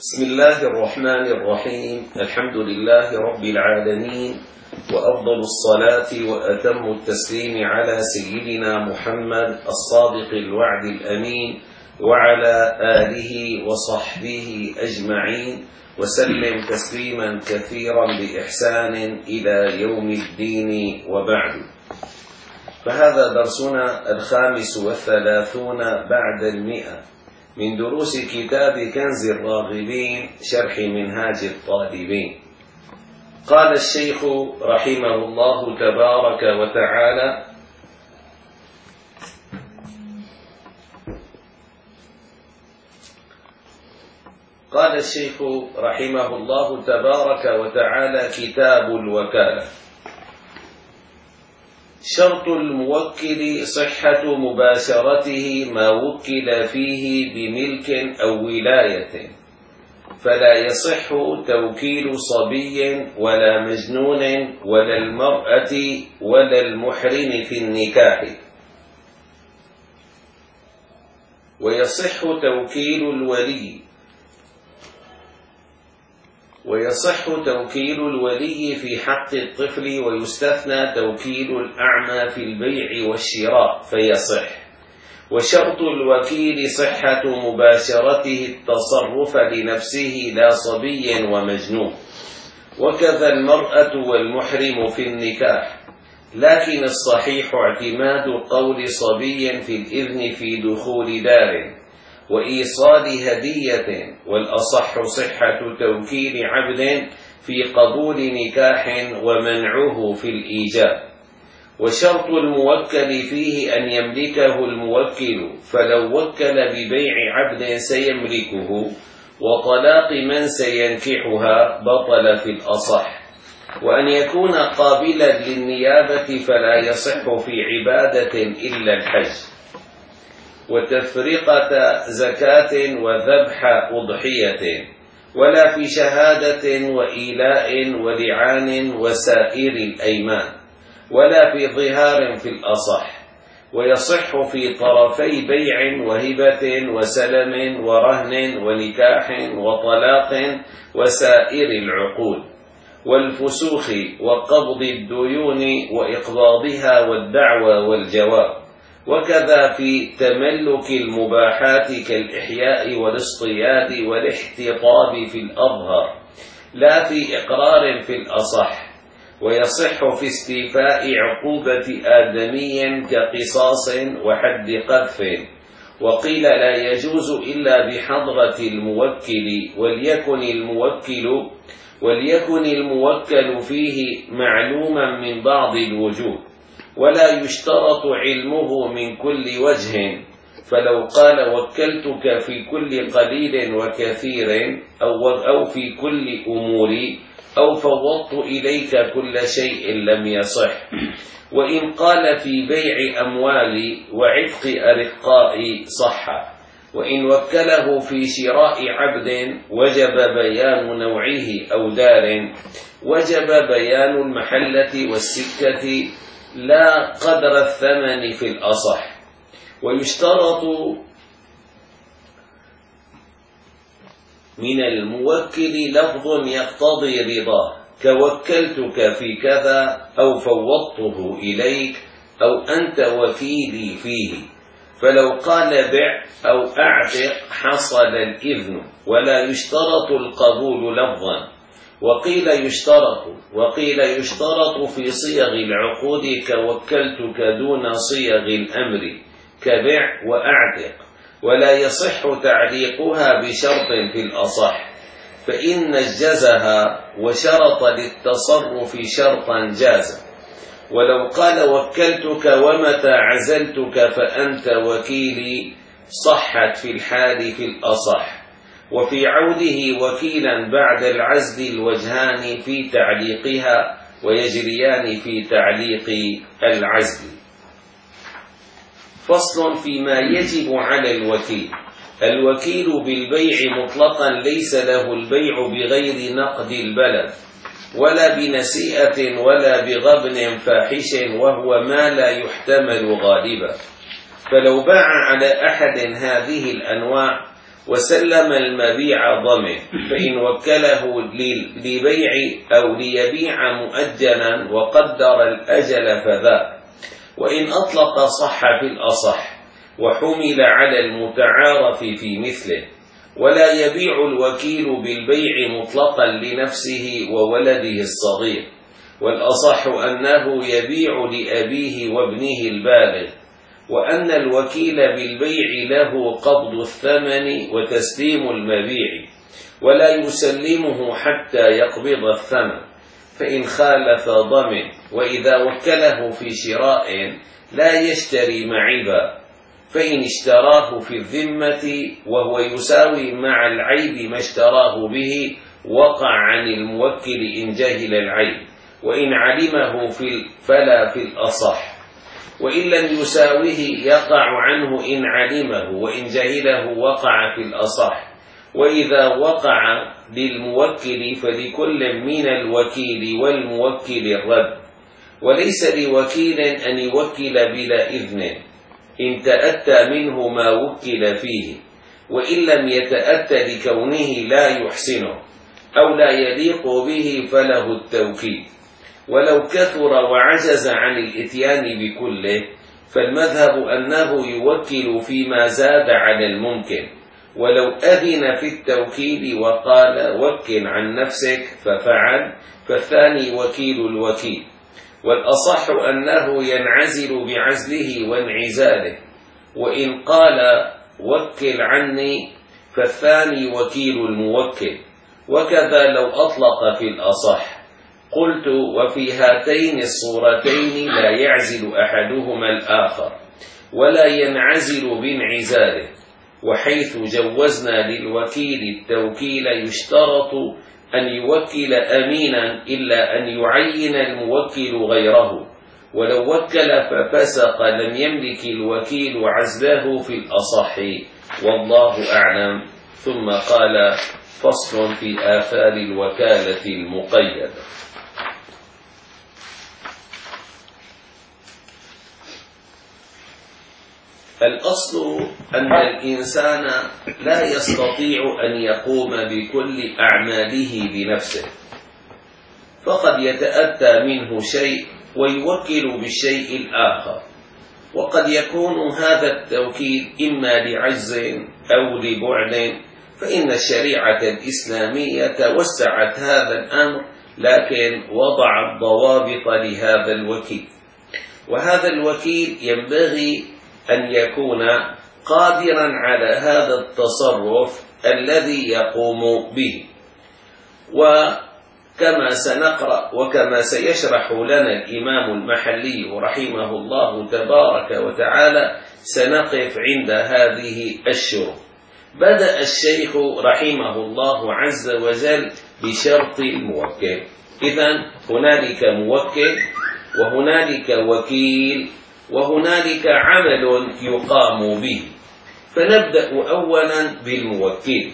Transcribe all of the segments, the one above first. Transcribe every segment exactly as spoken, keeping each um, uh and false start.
بسم الله الرحمن الرحيم. الحمد لله رب العالمين، وأفضل الصلاة وأتم التسليم على سيدنا محمد الصادق الوعد الأمين وعلى آله وصحبه أجمعين، وسلم تسليما كثيرا بإحسان إلى يوم الدين، وبعد. فهذا درسنا الخامس والثلاثون بعد المئة من دروس كتاب كنز الراغبين شرح منهاج الطالبين. قال الشيخ رحمه الله تبارك وتعالى: قال الشيخ رحمه الله تبارك وتعالى: كتاب الوكالة. شرط الموكل صحة مباشرته ما وكل فيه بملك أو ولاية، فلا يصح توكيل صبي ولا مجنون ولا المرأة ولا المحرم في النكاح، ويصح توكيل الولي ويصح توكيل الولي في حق الطفل، ويستثنى توكيل الأعمى في البيع والشراء فيصح. وشرط الوكيل صحة مباشرته التصرف لنفسه لا صبي ومجنون، وكذا المرأة والمحرم في النكاح، لكن الصحيح اعتماد قول صبي في الإذن في دخول دار وإيصال هدية، والأصح صحة توكيل عبد في قبول نكاح ومنعه في الإيجاب. وشرط الموكل فيه أن يملكه الموكل، فلو وكل ببيع عبد سيملكه، وطلاق من سينكحها بطل في الأصح. وأن يكون قابلا للنيابة فلا يصح في عبادة إلا الحج، وتفرقة زكاة وذبح أضحية، ولا في شهادة وإيلاء ولعان وسائر الأيمان، ولا في ظهار في الأصح. ويصح في طرفي بيع وهبة وسلم ورهن ونكاح وطلاق وسائر العقود، والفسوخ وقبض الديون وإقباضها والدعوى والجواب، وكذا في تملك المباحات كالإحياء والاصطياد والاحتطاب في الأظهر، لا في إقرار في الأصح. ويصح في استيفاء عقوبة آدمي كقصاص وحد قذف، وقيل لا يجوز إلا بحضرة الموكل، وليكن الموكل وليكن الموكل فيه معلوما من بعض الوجوه، ولا يشترط علمه من كل وجه. فلو قال وكلتك في كل قليل وكثير أو, أو في كل أموري أو فوضت إليك كل شيء لم يصح. وإن قال في بيع أموالي وعتق أرقاء صح. وإن وكله في شراء عبد وجب بيان نوعه أو دار، وجب بيان المحلة والسكة لا قدر الثمن في الأصح. ويشترط من الموكل لفظ يقتضي رضاه، كوكلتك في كذا أو فوضته إليك أو أنت وكيلي فيه. فلو قال بع أو أعتق حصل الإذن، ولا يشترط القبول لفظا. وقيل يشترط وقيل يشترط في صيغ العقود كوكلتك دون صيغ الأمر كبع وأعتق، ولا يصح تعليقها بشرط في الأصح، فإن نجزها وشرط للتصرف شرطا جاز. ولو قال وكلتك ومتى عزلتك فأنت وكيلي صحت في الحال في الأصح. وفي عوده وكيلا بعد العزل الوجهان في تعليقها، ويجريان في تعليق العزل. فصل فيما يجب على الوكيل. الوكيل بالبيع مطلقا ليس له البيع بغير نقد البلد، ولا بنسيئة ولا بغبن فاحش، وهو ما لا يحتمل غالبا. فلو باع على أحد هذه الأنواع وسلم المبيع ضمن، فإن وكله لبيع أو ليبيع مؤجلا وقدر الأجل فذاك، وإن أطلق صح في الأصح وحمل على المتعارف في مثله. ولا يبيع الوكيل بالبيع مطلقا لنفسه وولده الصغير، والأصح أنه يبيع لأبيه وابنه البالغ، وأن الوكيل بالبيع له قبض الثمن وتسليم المبيع، ولا يسلمه حتى يقبض الثمن، فإن خالف ضمن. وإذا وكله في شراء لا يشتري معيبا، فإن اشتراه في الذمة وهو يساوي مع العيب ما اشتراه به وقع عن الموكل إن جهل العيب، وإن علمه في فلا في الأصح، وإن لم يساويه يقع عنه إن علمه، وإن جهله وقع في الأصح. وإذا وقع للموكل فلكل من الوكيل والموكل الرد، وليس لوكيل أن يوكل بلا إذن إن تأتى منه ما وكل فيه، وإن لم يتأتى لكونه لا يحسنه أو لا يليق به فله التوكيل. ولو كثر وعجز عن الإتيان بكله فالمذهب أنه يوكل فيما زاد على الممكن، ولو أذن في التوكيل وقال وكل عن نفسك ففعل فالثاني وكيل الوكيل. والأصح أنه ينعزل بعزله وانعزاله، وإن قال وكل عني فالثاني وكيل الموكل، وكذا لو أطلق في الأصح. قلت وفي هاتين الصورتين لا يعزل أحدهما الآخر ولا ينعزل بانعزاله. وحيث جوزنا للوكيل التوكيل يشترط أن يوكل أمينا إلا أن يعين الموكل غيره، ولو وكل ففسق لم يملك الوكيل عزله في الأصح، والله أعلم. ثم قال فصل في آثار الوكالة المقيدة. الأصل أن الإنسان لا يستطيع أن يقوم بكل أعماله بنفسه، فقد يتأتى منه شيء ويوكل بالشيء الآخر، وقد يكون هذا التوكيل إما لعجز أو لبعد، فإن الشريعة الإسلامية وسعت هذا الأمر، لكن وضعت ضوابط لهذا الوكيل. وهذا الوكيل ينبغي أن يكون قادرا على هذا التصرف الذي يقوم به. وكما سنقرأ وكما سيشرح لنا الإمام المحلي رحمه الله تبارك وتعالى سنقف عند هذه الشروط. بدأ الشيخ رحمه الله عز وجل بشرط الموكل. إذن هنالك موكل وهنالك وكيل وهنالك عمل يقام به. فنبدأ أولا بالموكل.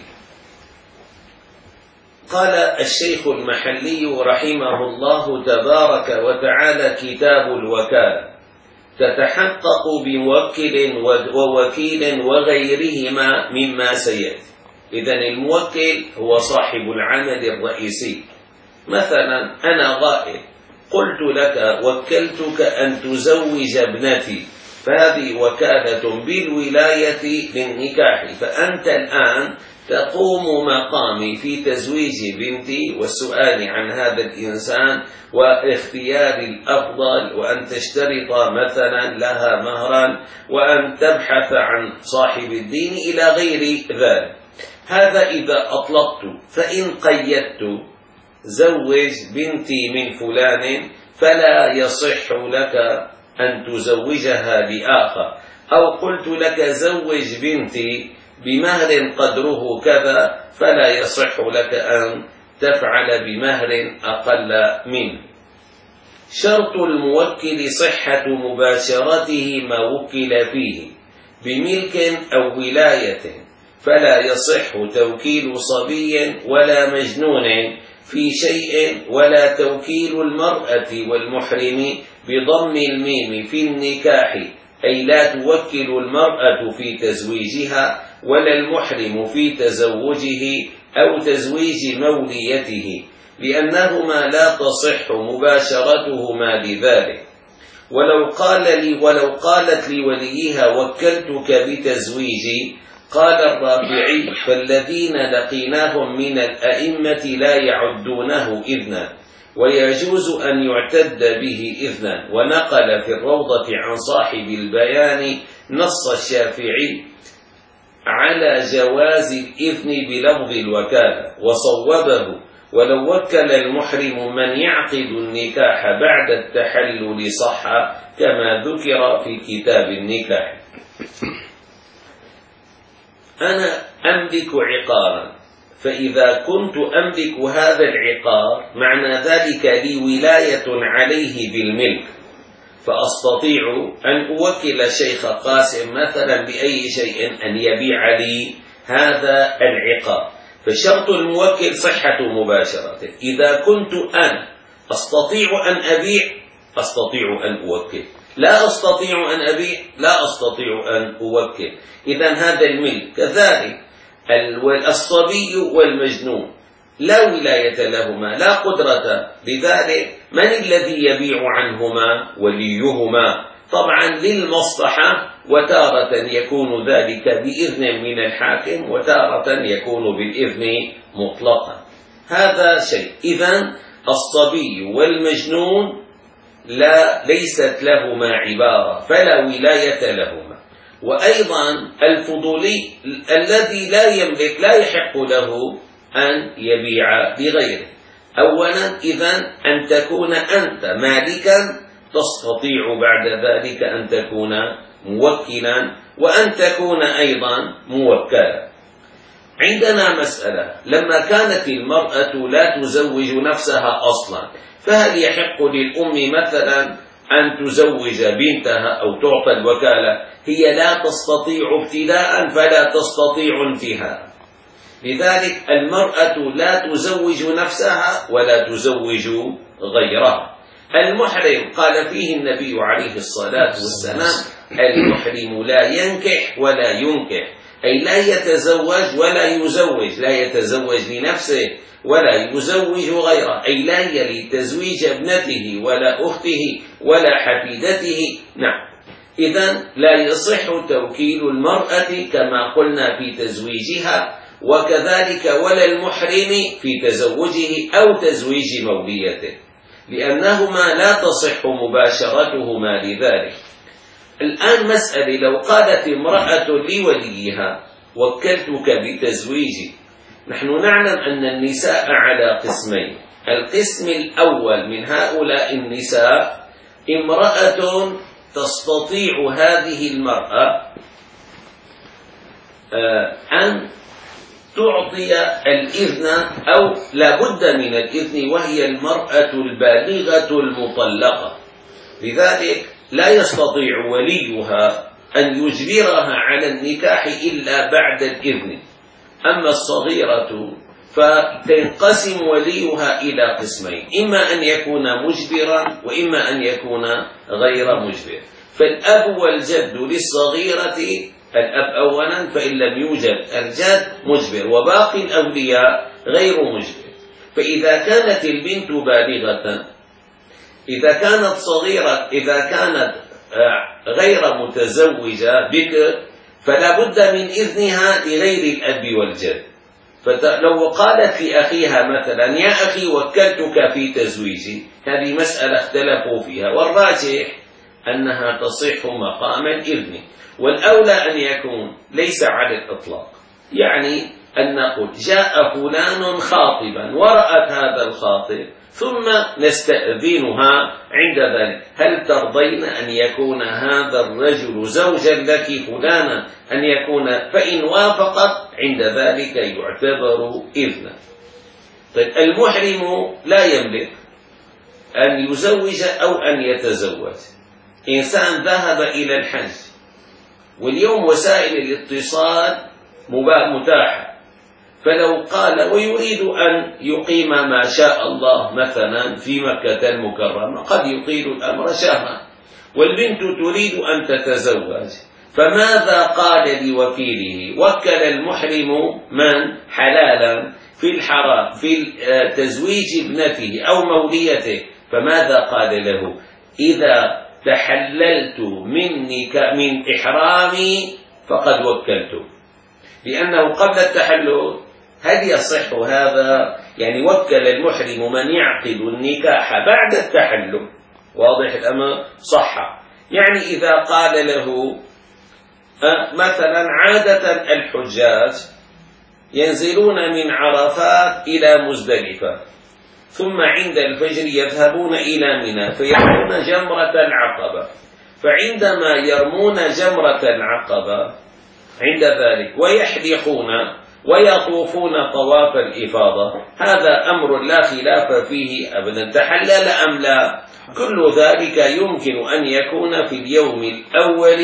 قال الشيخ المحلي رحمه الله تبارك وتعالى كتاب الوكالة تتحقق بموكل ووكيل وغيرهما مما سيأتي. إذن الموكل هو صاحب العمل الرئيسي. مثلا أنا غائب، قلت لك وكلتك أن تزوج ابنتي، فهذه وكالة بالولاية للنكاح، فأنت الآن تقوم مقامي في تزويج بنتي والسؤال عن هذا الإنسان واختيار الأفضل، وأن تشترط مثلا لها مهرا، وأن تبحث عن صاحب الدين إلى غير ذلك. هذا إذا أطلقت. فإن قيدت زوج بنتي من فلان فلا يصح لك أن تزوجها لآخر، أو قلت لك زوج بنتي بمهر قدره كذا فلا يصح لك أن تفعل بمهر أقل منه. شرط الموكل صحة مباشرته ما وكل فيه بملك أو ولاية، فلا يصح توكيل صبي ولا مجنون في شيء، ولا توكيل المرأة والمحرم بضم الميم في النكاح، أي لا توكل المرأة في تزويجها ولا المحرم في تزوجه أو تزويج موليته، لأنهما لا تصح مباشرتهما لذلك. ولو قال لي ولو قالت لوليها وكلتك بتزويجي، قال الرافعي: فالذين لقيناهم من الأئمة لا يعدونه إذنا، ويجوز أن يعتد به إذنا. ونقل في الروضة عن صاحب البيان نص الشافعي على جواز الإذن بلفظ الوكالة، وصوبه: ولو وكل المحرم من يعقد النكاح بعد التحلل صح، كما ذكر في كتاب النكاح. أنا أملك عقارا، فإذا كنت أملك هذا العقار معنى ذلك لي ولاية عليه بالملك، فأستطيع أن أوكل الشيخ قاسم مثلا بأي شيء أن يبيع لي هذا العقار، فشرط الموكل صحة مباشرته. إذا كنت أنا أستطيع أن أبيع أستطيع أن أوكل، لا أستطيع أن أبيع لا أستطيع أن أوكل. إذن هذا الملك. كذلك الصبي والمجنون لا ولاية لهما، لا قدرة، لذلك من الذي يبيع عنهما؟ وليهما، طبعا للمصلحة، وتارة يكون ذلك بإذن من الحاكم، وتارة يكون بالإذن مطلقا. هذا شيء. إذن الصبي والمجنون لا ليست لهما عبارة، فلا ولاية لهما. وأيضا الفضولي الذي لا يملك لا يحق له أن يبيع لغيره. أولا إذن أن تكون أنت مالكا، تستطيع بعد ذلك أن تكون موكلا، وأن تكون أيضا موكلا. عندنا مسألة: لما كانت المرأة لا تزوج نفسها أصلا، فهل يحق للأم مثلا أن تزوج بنتها أو تعطى الوكالة؟ هي لا تستطيع ابتداء فلا تستطيع انتهاء. لذلك المرأة لا تزوج نفسها ولا تزوج غيرها. المحرم قال فيه النبي عليه الصلاة والسلام: المحرم لا ينكح ولا ينكح، أي لا يتزوج ولا يزوج، لا يتزوج لنفسه ولا يزوج غيره، أي لا يلي تزويج ابنته ولا أخته ولا حفيدته. نعم. إذن لا يصح توكيل المرأة كما قلنا في تزويجها، وكذلك ولا المحرم في تزوجه أو تزويج موليته، لأنهما لا تصح مباشرتهما لذلك. الآن مسألة: لو قالت امرأة لوليها وكلتك بتزويجي. نحن نعلم أن النساء على قسمين. القسم الأول من هؤلاء النساء امرأة تستطيع هذه المرأة أن تعطي الإذن أو لا بد من الإذن، وهي المرأة البالغة المطلقة. لذلك لا يستطيع وليها أن يجبرها على النكاح إلا بعد الإذن. أما الصغيرة فتنقسم وليها إلى قسمين: إما أن يكون مجبرا، وإما أن يكون غير مجبر. فالأب والجد للصغيرة، الأب أولا فإن لم يوجد الجد مجبر، وباقي الأولياء غير مجبر. فإذا كانت البنت بالغة، إذا كانت صغيرة، إذا كانت غير متزوجة بكر، فلا بد من إذنها لغير الأب والجد. فلو قالت لأخيها مثلا: يا أخي وكلتك في تزويجي، هذه مسألة اختلفوا فيها، والراجح أنها تصح مقام الإذن. والأولى أن يكون ليس على الإطلاق، يعني أن نقول: جاء فلان خاطبا ورأت هذا الخاطب، ثم نستأذنها عند ذلك: هل ترضين أن يكون هذا الرجل زوجا لك فلانا؟ أن يكون، فإن وافقت عند ذلك يعتبر إذنا. طيب، المحرم لا يملك أن يزوج أو أن يتزوج. إنسان ذهب إلى الحج، واليوم وسائل الاتصال متاحة، فلو قال ويريد أن يقيم ما شاء الله مثلا في مكة المكرمة، قد يطيل الأمر شهرا، والبنت تريد أن تتزوج، فماذا قال لوكيله؟ وكل المحرم من حلالا في الحرام في تزويج ابنته أو موليته، فماذا قال له؟ إذا تحللت منك من إحرامي فقد وكلته، لأنه قبل التحلل هل يصح هذا؟ يعني وكل المحرم من يعقد النكاح بعد التحلل، واضح الأمر؟ صح. يعني إذا قال له مثلا عادة الحجاج ينزلون من عرفات إلى مزدلفة ثم عند الفجر يذهبون إلى منى فيرمون جمرة العقبة، فعندما يرمون جمرة العقبة عند ذلك ويحلقون ويطوفون طواف الإفاضة، هذا أمر لا خلاف فيه أبدا، تحلل أم لا؟ كل ذلك يمكن أن يكون في اليوم الأول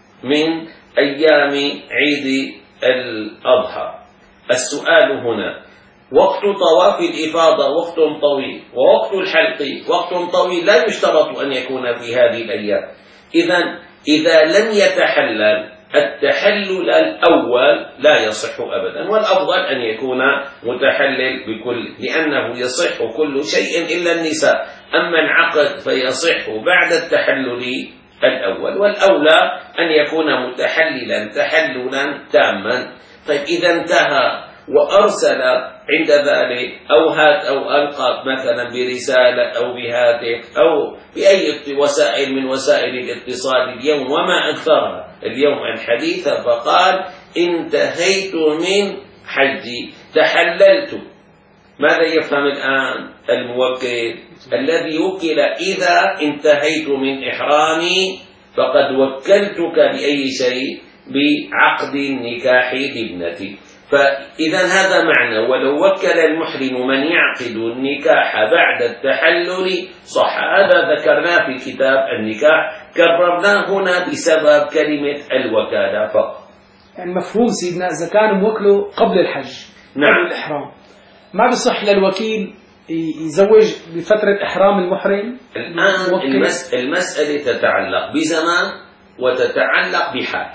من أيام عيد الأضحى. السؤال هنا: وقت طواف الإفاضة وقت طويل، ووقت الحلق وقت طويل، لا يشترط أن يكون في هذه الأيام. إذن إذا لم يتحلل التحلل الأول لا يصح أبدا، والأفضل أن يكون متحلل بكل، لأنه يصح كل شيء إلا النساء، أما العقد فيصح بعد التحلل الأول، والأولى أن يكون متحللا تحللا تاما. طيب إذا انتهى وأرسل عند ذلك أو هات أو ألقى مثلا برسالة أو بهاتف أو بأي وسائل من وسائل الاتصال اليوم وما أكثرها اليوم الحديثة، فقال انتهيت من حجي تحللت، ماذا يفهم الآن الموكل؟ الذي وكل إذا انتهيت من إحرامي فقد وكلتك بأي شيء؟ بعقد النكاح لابنتي. فإذا هذا معنى ولو وكل المحرم من يعقد النكاح بعد التحلل صح. هذا ذكرناه في كتاب النكاح، كررناه هنا بسبب كلمة الوكالة فقط. يعني مفهوم سيدنا إذا كان موكله قبل الحج نعم. قبل الإحرام ما بصح للوكيل يزوج بفترة إحرام المحرم. الآن المس... المسألة تتعلق بزمان وتتعلق بحال.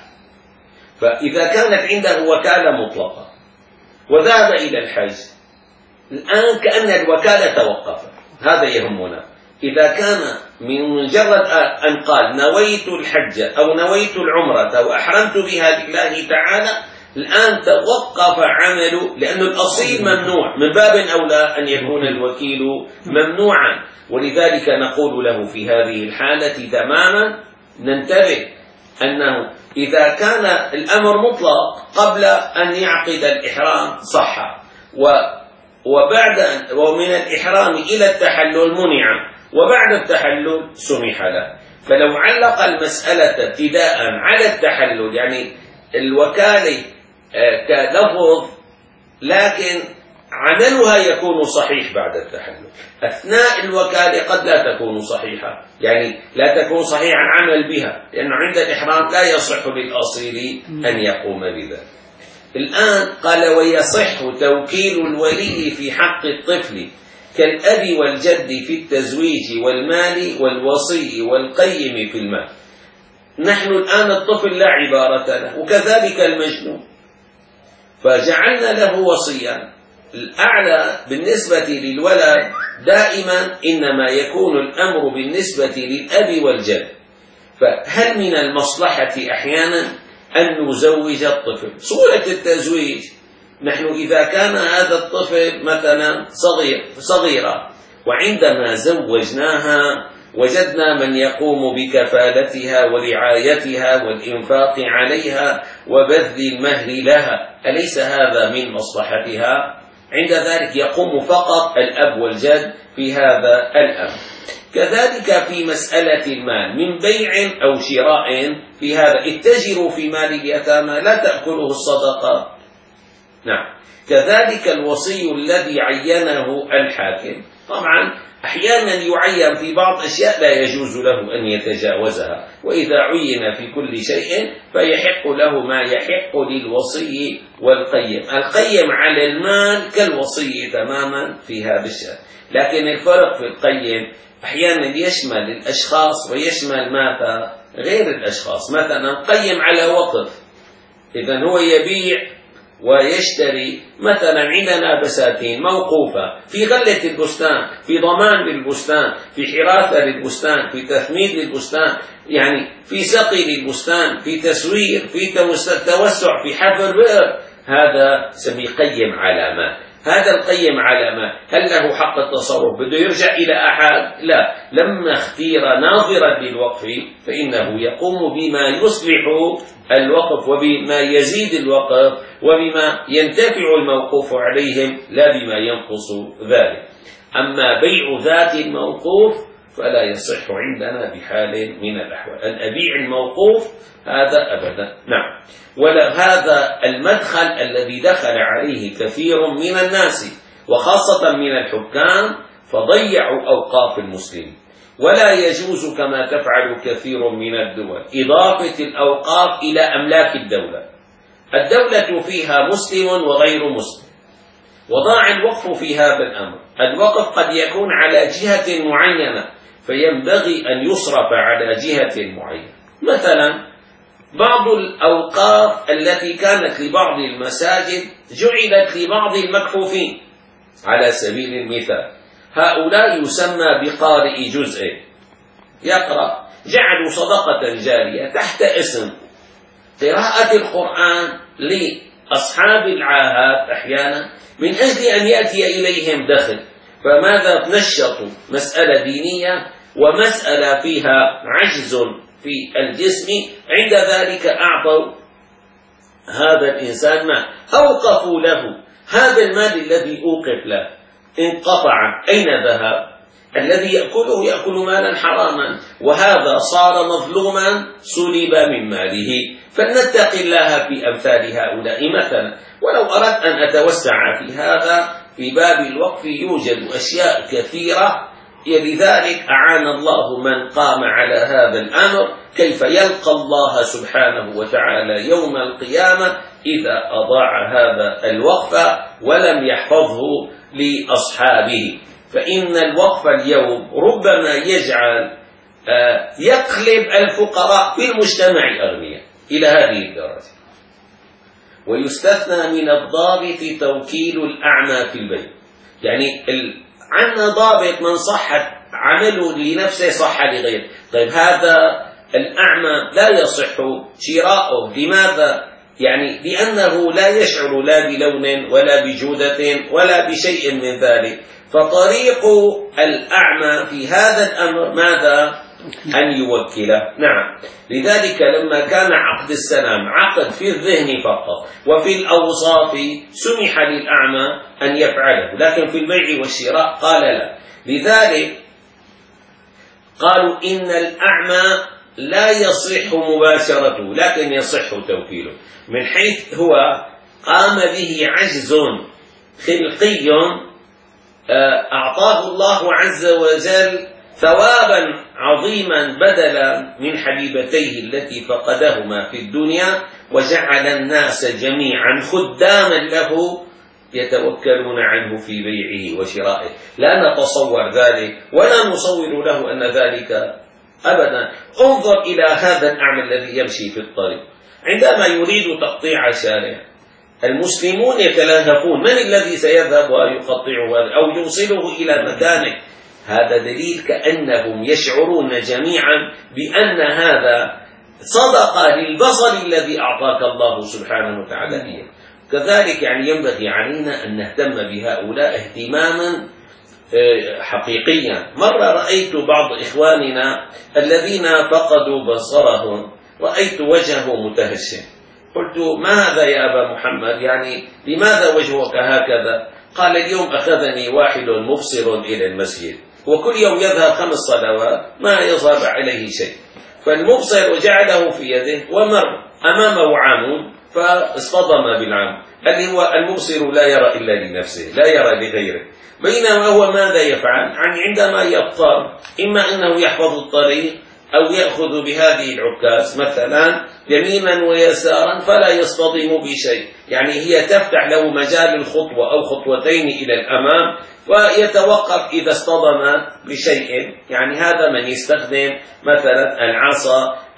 فإذا كانت عنده وكالة مطلقة وذهب إلى الحج، الآن كأن الوكالة توقفت، هذا يهمنا. إذا كان من مجرد أن قال نويت الحج أو نويت العمرة وأحرمت بها لله تعالى، الآن توقف عمله، لأن الأصيل ممنوع، من باب أولى أن يكون الوكيل ممنوعا. ولذلك نقول له في هذه الحالة تماما ننتبه أنه إذا كان الأمر مطلق قبل أن يعقد الإحرام صح، وبعد ومن الإحرام إلى التحلل منع، وبعد التحلل سمح له. فلو علق المسألة ابتداء على التحلل، يعني الوكالة كلفظ لكن عملها يكون صحيح بعد التحلل، أثناء الوكالة قد لا تكون صحيحة، يعني لا تكون صحيحا عمل بها، لأنه عند الإحرام لا يصح للأصيل أن يقوم بذلك. الآن قال ويصح توكيل الولي في حق الطفل كالأب والجد في التزويج والمال والوصي والقيم في المال. نحن الآن الطفل لا عبارة له، وكذلك المجنون، فجعلنا له وصيا. الأعلى بالنسبة للولد دائما إنما يكون الأمر بالنسبة للأب والجد، فهل من المصلحة أحيانا أن نزوج الطفل؟ سهولة التزويج، نحن إذا كان هذا الطفل مثلا صغير صغيرة وعندما زوجناها وجدنا من يقوم بكفالتها ورعايتها والإنفاق عليها وبذل المهر لها، أليس هذا من مصلحتها؟ عند ذلك يقوم فقط الأب والجد في هذا الأمر. كذلك في مسألة المال من بيع أو شراء، في هذا اتجروا في مال اليتامى لا تأكله الصدقة. نعم. كذلك الوصي الذي عينه الحاكم، طبعا أحيانا يعين في بعض أشياء لا يجوز له أن يتجاوزها، وإذا عين في كل شيء فيحق له ما يحق للوصي والقيم. القيم على المال كالوصي تماما في هذا الشيء، لكن الفرق في القيم أحيانا يشمل الأشخاص ويشمل ماذا؟ غير الأشخاص. مثلا قيم على وقف، إذا هو يبيع ويشتري. مثلا عندنا بساتين موقوفة في غلة البستان، في ضمان للبستان، في حراسة للبستان، في تثميد للبستان، يعني في سقي للبستان، في تسوير، في توسع، في حفر بئر. هذا سمي قيم علامات. هذا القيم علامات هل له حق التصرف؟ بده يرجع إلى أحد؟ لا. لما اختير ناظرا للوقف فإنه يقوم بما يصلح الوقف وبما يزيد الوقف وبما ينتفع الموقوف عليهم، لا بما ينقص ذلك. أما بيع ذات الموقوف فلا يصح عندنا بحال من الأحوال. أن أبيع الموقوف هذا أبدا. نعم. وهذا المدخل الذي دخل عليه كثير من الناس وخاصة من الحكام، فضيعوا أوقاف المسلمين. ولا يجوز كما تفعل كثير من الدول إضافة الأوقاف إلى أملاك الدولة. الدولة فيها مسلم وغير مسلم، وضاع الوقف في هذا الأمر. الوقف قد يكون على جهة معينة فينبغي أن يصرف على جهة معينة. مثلا بعض الأوقاف التي كانت لبعض المساجد جعلت لبعض المكفوفين. على سبيل المثال هؤلاء يسمى بقارئ جزء يقرأ، جعلوا صدقة جارية تحت اسم قراءة القرآن لأصحاب العاهات أحيانا من أجل أن يأتي إليهم دخل. فماذا نشطوا مسألة دينية ومسألة فيها عجز في الجسم، عند ذلك أعطوا هذا الإنسان ما أوقفوا له. هذا المال الذي أوقف له انقطع، أين ذهب؟ الذي يأكله يأكل مالا حراما، وهذا صار مظلوما سلب من ماله. فلنتق الله في أمثال هؤلاء مثلا. ولو أردت أن أتوسع في هذا في باب الوقف يوجد أشياء كثيرة، لذلك أعان الله من قام على هذا الأمر كيف يلقى الله سبحانه وتعالى يوم القيامة إذا أضاع هذا الوقف ولم يحفظه لأصحابه. فإن الوقف اليوم ربما يجعل يقلب الفقراء في المجتمع أغنياء إلى هذه الدرجة. ويستثنى من الضابط توكيل الأعمى في البيع. يعني عندنا ضابط من صحت عمله لنفسه صح لغيره. طيب هذا الأعمى لا يصح شراؤه. لماذا؟ يعني لأنه لا يشعر لا بلون ولا بجودة ولا بشيء من ذلك. فطريق الأعمى في هذا الأمر ماذا؟ أن يوكله. نعم. لذلك لما كان عقد السلام عقد في الذهن فقط وفي الأوصاف سمح للأعمى أن يفعله، لكن في البيع والشراء قال لا. لذلك قالوا إن الأعمى لا يصح مباشرته لكن يصح توكيله، من حيث هو قام به عجز خلقي أعطاه الله عز وجل ثوابا عظيما بدلا من حبيبتيه التي فقدهما في الدنيا، وجعل الناس جميعا خداما له يتوكلون عنه في بيعه وشرائه. لا نتصور ذلك ولا نصور له أن ذلك أبدا. انظر إلى هذا الأعمى الذي يمشي في الطريق عندما يريد تقطيع شارع، المسلمون يتلهفون من الذي سيذهب ويقطعه أو يوصله إلى مكانه. هذا دليل كأنهم يشعرون جميعا بأن هذا صدقة للبصر الذي أعطاك الله سبحانه وتعالى إياه. كذلك يعني ينبغي علينا أن نهتم بهؤلاء اهتماما حقيقيا. مرة رأيت بعض إخواننا الذين فقدوا بصرهم، رأيت وجهه متهشم. قلت ما هذا يا أبا محمد؟ يعني لماذا وجهك هكذا؟ قال اليوم أخذني واحد مبصر إلى المسجد وكل يوم يذهب خمس صلوات ما يظهر عليه شيء، فالمبصر جعله في يده ومر أمامه عام فاصطدم بالعام. اللي هو المبصر لا يرى إلا لنفسه لا يرى لغيره، بينما هو ماذا يفعل؟ يعني عندما يضطر إما أنه يحفظ الطريق أو يأخذ بهذه العكاز مثلا يمينا ويسارا فلا يصطدم بشيء، يعني هي تفتح له مجال الخطوة أو خطوتين إلى الأمام ويتوقف إذا اصطدم بشيء. يعني هذا من يستخدم مثلا العصا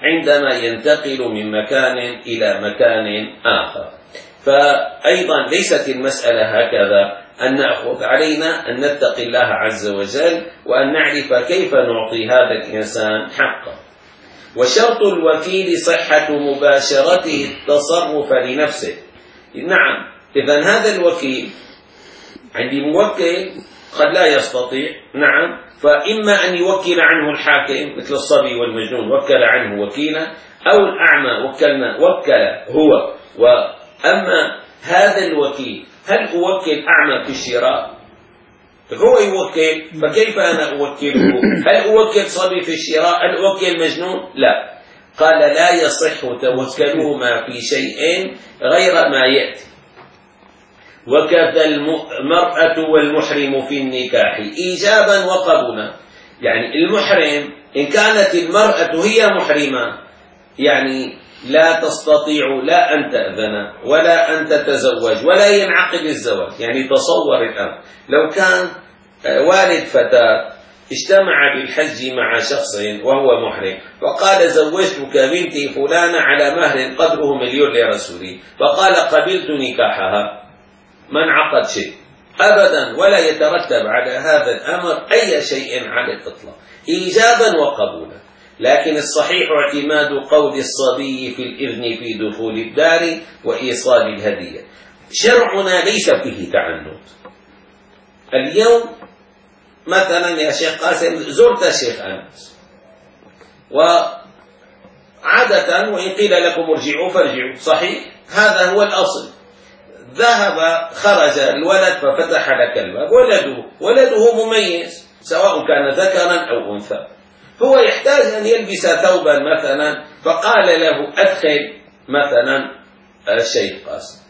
عندما ينتقل من مكان إلى مكان آخر. فأيضا ليست المسألة هكذا أن نأخذ علينا أن نتقي الله عز وجل وأن نعرف كيف نعطي هذا الإنسان حقه. وشرط الوكيل صحة مباشرته التصرف لنفسه. نعم، إذن هذا الوكيل عندي موكل قد لا يستطيع، نعم، فإما أن يوكل عنه الحاكم مثل الصبي والمجنون وكل عنه وكيلا، أو الأعمى وكلنا وكل هو. وأما هذا الوكيل هل أوكل أعمى في الشراء؟ هو يوكل، فكيف أنا أوكله؟ هل أوكل صبي في الشراء؟ هل أوكل مجنون؟ لا. قال لا يصح توكلهما في شيء غير ما يأتي. وكذا المرأة والمحرم في النكاح إيجابا وقبولا. يعني المحرم إن كانت المرأة هي محرمة يعني لا تستطيع لا أن تأذن ولا أن تتزوج ولا ينعقد الزواج. يعني تصور الآن لو كان والد فتاة اجتمع بالحج مع شخص وهو محرم فقال زوجتك بنتي فلانة على مهر قدره مليون لرسولي، فقال قبلت نكاحها، ما انعقد شيء أبدا ولا يترتب على هذا الأمر أي شيء على الإطلاق إيجابا وقبولا. لكن الصحيح اعتماد قول الصبي في الإذن في دخول الدار وإيصال الهدية. شرعنا ليس فيه تعنت. اليوم مثلا يا شيخ قاسم زرت الشيخ أنس، وعادة وإن قيل لكم ارجعوا فارجعوا، صحيح هذا هو الأصل. ذهب خرج الولد ففتح لك الباب، ولده ولده مميز سواء كان ذكرا أو أنثى، هو يحتاج أن يلبس ثوبا مثلا، فقال له أدخل مثلا الشيخ قاسم،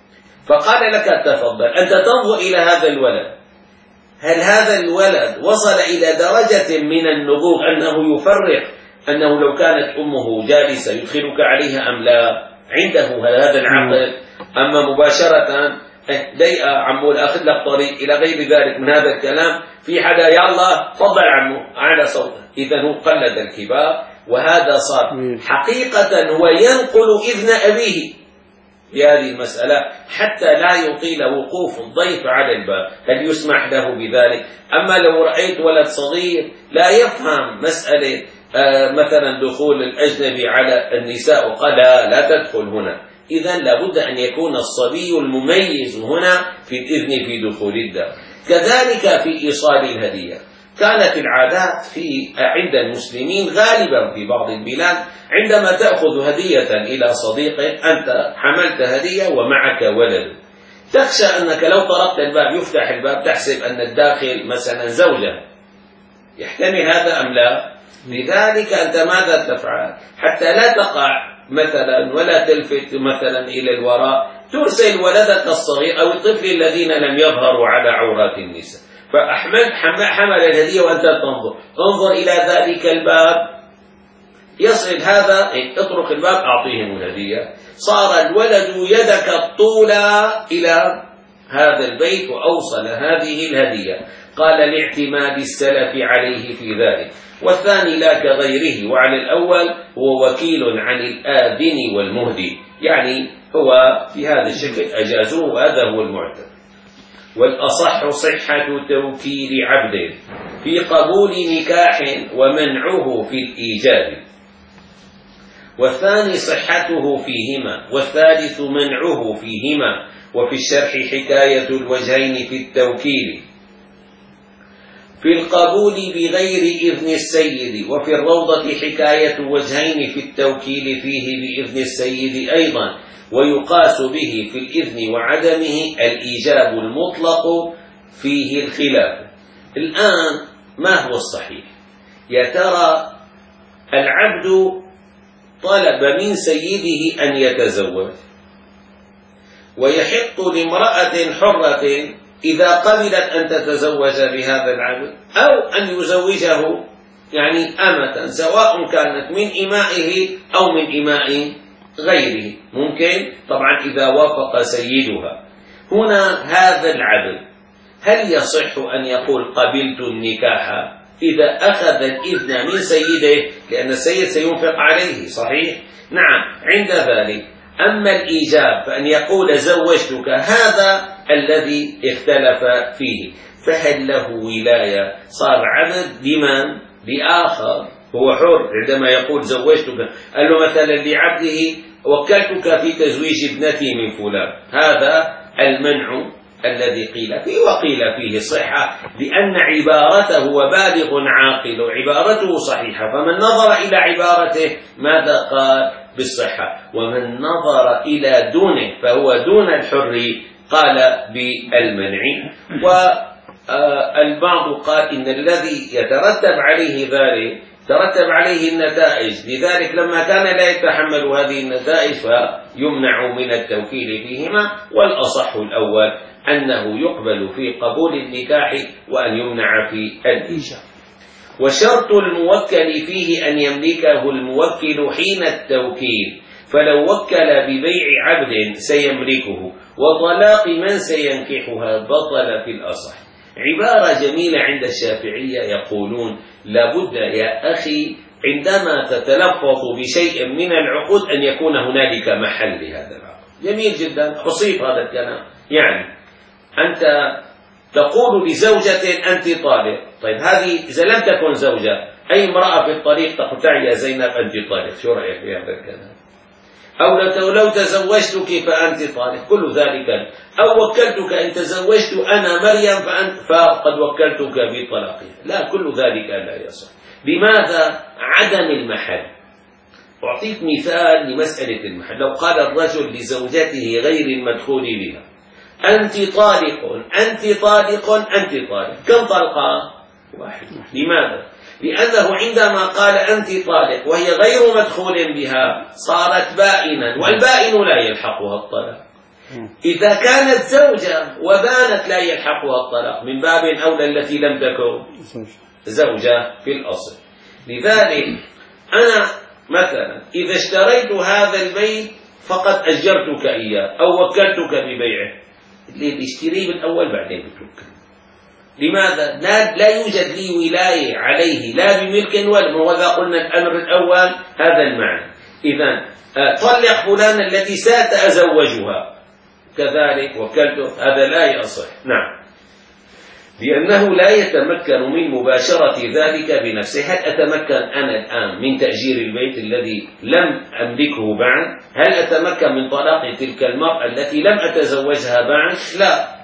فقال لك تفضل. أنت تنظر إلى هذا الولد، هل هذا الولد وصل إلى درجة من النضوج أنه يفرق أنه لو كانت أمه جالسة يدخلك عليها أم لا؟ عنده هذا العقل؟ أما مباشرة ديئة عمو أخذ لك طريق إلى غير ذلك من هذا الكلام، في حدا يا الله فضل عمو على صوته، إذن هو قلد الكبار. وهذا صار حقيقة هو ينقل إذن أبيه بهذه المسألة حتى لا يطيل وقوف الضيف على الباب، هل يسمح له بذلك؟ أما لو رأيت ولد صغير لا يفهم مسألة آه مثلا دخول الأجنبي على النساء وقال لا, لا تدخل هنا، إذن لابد أن يكون الصبي المميز هنا في الإذن في دخول الدار. كذلك في إيصال الهدية، كانت العادات في عند المسلمين غالبا في بعض البلاد عندما تأخذ هدية إلى صديق، أنت حملت هدية ومعك ولد، تخشى أنك لو طرقت الباب يفتح الباب تحسب أن الداخل مثلا زوجة، يحتمل هذا أم لا؟ لذلك أنت ماذا تفعل حتى لا تقع مثلا ولا تلفت مثلا إلى الوراء؟ ترسل ولدك الصغير أو الطفل الذين لم يظهروا على عورات النساء، فأحمد حمل الهدية وأنت تنظر، انظر إلى ذلك الباب، يصل هذا اطرق الباب أعطيهم الهدية، صار الولد يدك الطولى إلى هذا البيت وأوصل هذه الهدية. قال لاعتماد السلف عليه في ذلك، والثاني لا كغيره. وعلى الأول هو وكيل عن الآذن والمهدي، يعني هو في هذا الشكل أجازوه وهذا هو المعتبر. والأصح صحة توكيل عبد في قبول نكاح ومنعه في الإيجاب، والثاني صحته فيهما، والثالث منعه فيهما. وفي الشرح حكاية الوجهين في التوكيل في القبول بغير إذن السيد، وفي الروضة حكاية وجهين في التوكيل فيه بإذن السيد أيضا، ويقاس به في الإذن وعدمه الإيجاب المطلق فيه الخلاف. الآن ما هو الصحيح؟ يا ترى العبد طلب من سيده أن يتزوج، ويحق لامرأة حرة إذا قبلت أن تتزوج بهذا العبد أو أن يزوجه يعني أمة سواء كانت من إمائه أو من إماء غيره، ممكن طبعا إذا وافق سيدها. هنا هذا العبد هل يصح أن يقول قبلت النكاح إذا أخذ الإذن من سيده، لأن السيد سينفق عليه، صحيح؟ نعم. عند ذلك أما الإيجاب فأن يقول زوجتك، هذا الذي اختلف فيه. فهل له ولاية؟ صار عبد لمن؟ لآخر، هو حر عندما يقول زوجتك. قال له مثلا لعبده وكلتك في تزويج ابنتي من فلان، هذا المنع الذي قيل فيه، وقيل فيه صحة، لأن عبارته وبالغ عاقل عبارته صحيحة، فمن نظر إلى عبارته ماذا قال؟ بالصحة. ومن نظر إلى دونه فهو دون الحر قال بالمنع. والبعض قال إن الذي يترتب عليه ذلك ترتب عليه النتائج، لذلك لما كان لا يتحمل هذه النتائج فيمنع من التوكيل فيهما. والأصح الأول أنه يقبل في قبول النكاح وأن يمنع في الإيجاب. وشرط الموكل فيه أن يملكه الموكل حين التوكيل، فلو وكل ببيع عبد سيملكه وطلاق من سينكحها بطل في الأصح. عبارة جميلة عند الشافعية، يقولون لابد يا أخي عندما تتلفظ بشيء من العقود أن يكون هنالك محل لهذا العقد. جميل جدا، أصيب هذا الكلام. يعني أنت تقول لزوجة أنت طالق، طيب هذه إذا لم تكن زوجة، أي امرأة في الطريق تقول يا زينب أنت طالق، شو رأيك في هذا الكلام؟ أو لو تزوجتك فأنت طالق، كل ذلك. أو وكلتك إن تزوجت أنا مريم فأنت فقد وكلتك بطلاقها، لا، كل ذلك لا يصح. لماذا؟ عدم المحل. أعطيك مثال لمسألة المحل. لو قال الرجل لزوجته غير المدخول بها أنت طالق أنت طالق أنت طالق، كم طلقة؟ واحد. لماذا؟ لأنه عندما قال أنت طالق وهي غير مدخول بها صارت بائنا، والبائن لا يلحقها الطلاق. إذا كانت زوجة وبانت لا يلحقها الطلاق، من باب أولى التي لم تكن زوجة في الأصل. لذلك أنا مثلا إذا اشتريت هذا البيت فقد أجرتك إياه أو وكلتك ببيعه، اللي اشتريه بالأول بعدين بتوكل. لماذا؟ لا, لا يوجد لي ولاية عليه لا بملك ولا، وإذا قلنا الأمر الأول هذا المعنى. إذن طلق فلان التي سأتزوجها كذلك وكلته، هذا لا يصح. نعم، لأنه لا يتمكن من مباشرة ذلك بنفسه. هل أتمكن أنا الآن من تأجير البيت الذي لم أملكه بعد؟ هل أتمكن من طلاق تلك المرأة التي لم أتزوجها بعد؟ لا،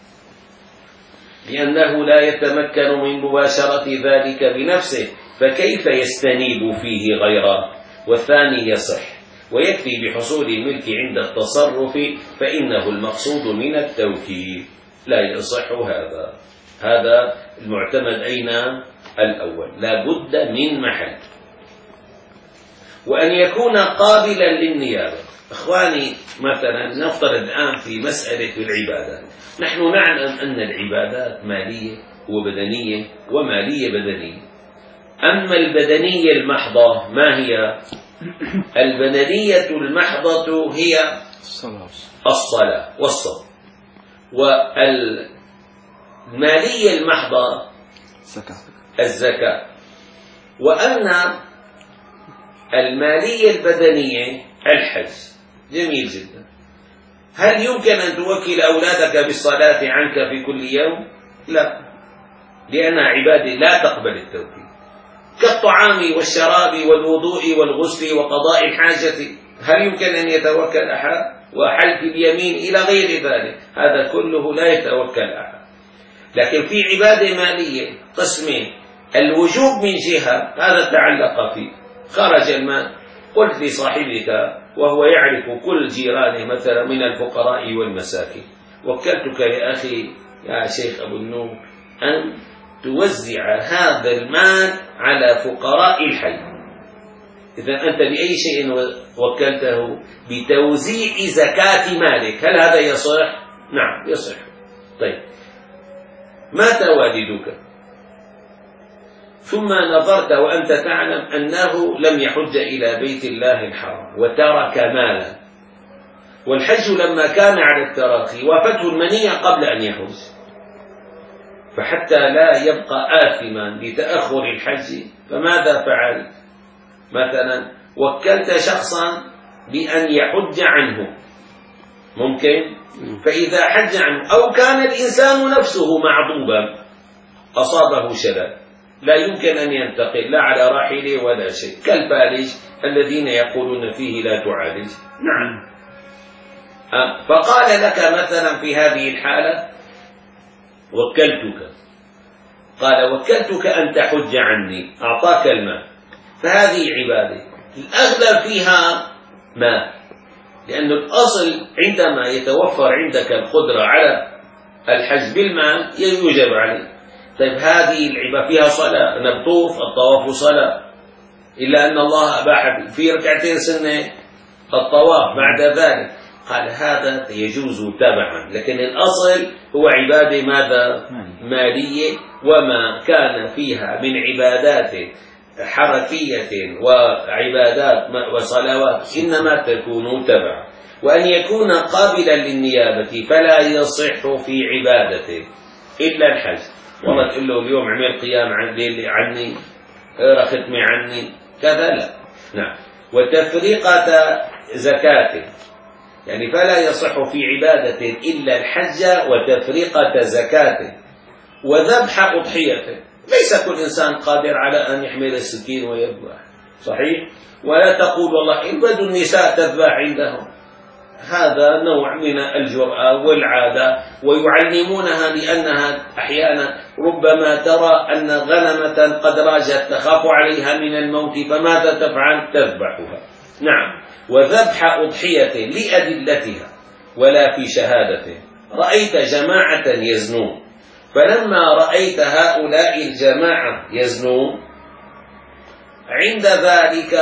لأنه لا يتمكن من مباشرة ذلك بنفسه، فكيف يستنيب فيه غيره؟ والثاني يصح، ويكفي بحصول الملك عند التصرف، فإنه المقصود من التوكيل. لا يصح هذا. هذا المعتمد أين؟ الأول، لا بد من محل، وأن يكون قابلا للنيابة. إخواني، مثلا نفترض الآن في مسألة العبادات، نحن نعلم أن العبادات مالية وبدنية ومالية بدنية. أما البدنية المحضة ما هي؟ البدنية المحضة هي الصلاة والصوم، والمالية المحضة الزكاة. وأن المالية البدنية الحج. جميل جدا. هل يمكن أن توكل أولادك بالصلاة عنك في كل يوم؟ لا، لأنها عبادة لا تقبل التوكيل، كالطعام والشراب والوضوء والغسل وقضاء الحاجة. هل يمكن أن يتوكل أحد؟ وحلف اليمين إلى غير ذلك، هذا كله لا يتوكل أحد. لكن في عبادة مالية قسمين، الوجوب من جهة هذا تعلق فيه، خرج المال، قلت لصاحبك وهو يعرف كل جيرانه مثلا من الفقراء والمساكين، وكلتك يا أخي يا شيخ أبو النور أن توزع هذا المال على فقراء الحي. إذا أنت بأي شيء وكلته؟ بتوزيع زكاة مالك. هل هذا يصح؟ نعم يصح. طيب، مات والدك ثم نظرت وأنت تعلم أنه لم يحج إلى بيت الله الحرام وترك مالا، والحج لما كان على التراخي وافته المنية قبل أن يحج، فحتى لا يبقى آثما لتأخر الحج فماذا فعل؟ مثلا وكلت شخصا بأن يحج عنه، ممكن، فإذا حج عنه أو كان الإنسان نفسه معضوبا أصابه شلل لا يمكن أن ينتقل لا على راحله ولا شيء، كالفالج الذين يقولون فيه لا تعالج. نعم. فقال لك مثلا في هذه الحالة وكلتك، قال وكلتك أن تحج عني، أعطاك الماء، فهذه عبادة الأغلب فيها ماء، لأن الأصل عندما يتوفر عندك القدرة على الحج بالمال يوجب عليه. طيب هذه العبادة فيها صلاة، نبطوف الطواف صلاة، إلا أن الله أباح في ركعتين سنة الطواف بعد ذلك، قال هذا يجوز تبعا، لكن الأصل هو عبادة ماذا؟ مالية، وما كان فيها من عبادات حركية وعبادات وصلوات إنما تكون تبعا. وأن يكون قابلا للنيابة فلا يصح في عبادته إلا الحج. والله تقول له اليوم عمل قيام عني، اقرأ ختمة عني، كذا لا. نعم. وتفريقة زكاة، يعني فلا يصح في عبادة إلا الحج وتفريقة زكاة وذبح أضحية. ليس كل إنسان قادر على أن يحمل السكين ويذبح، صحيح؟ ولا تقول والله إن بدوا النساء تذبح عندهم، هذا نوع من الجرأة والعادة، ويعلمونها لأنها أحيانا ربما ترى أن غنمة قد راجت تخاف عليها من الموت، فماذا تفعل؟ تذبحها. نعم. وذبح أضحية لأدلتها ولا في شهادته. رأيت جماعة يزنون، فلما رأيت هؤلاء الجماعة يزنون عند ذلك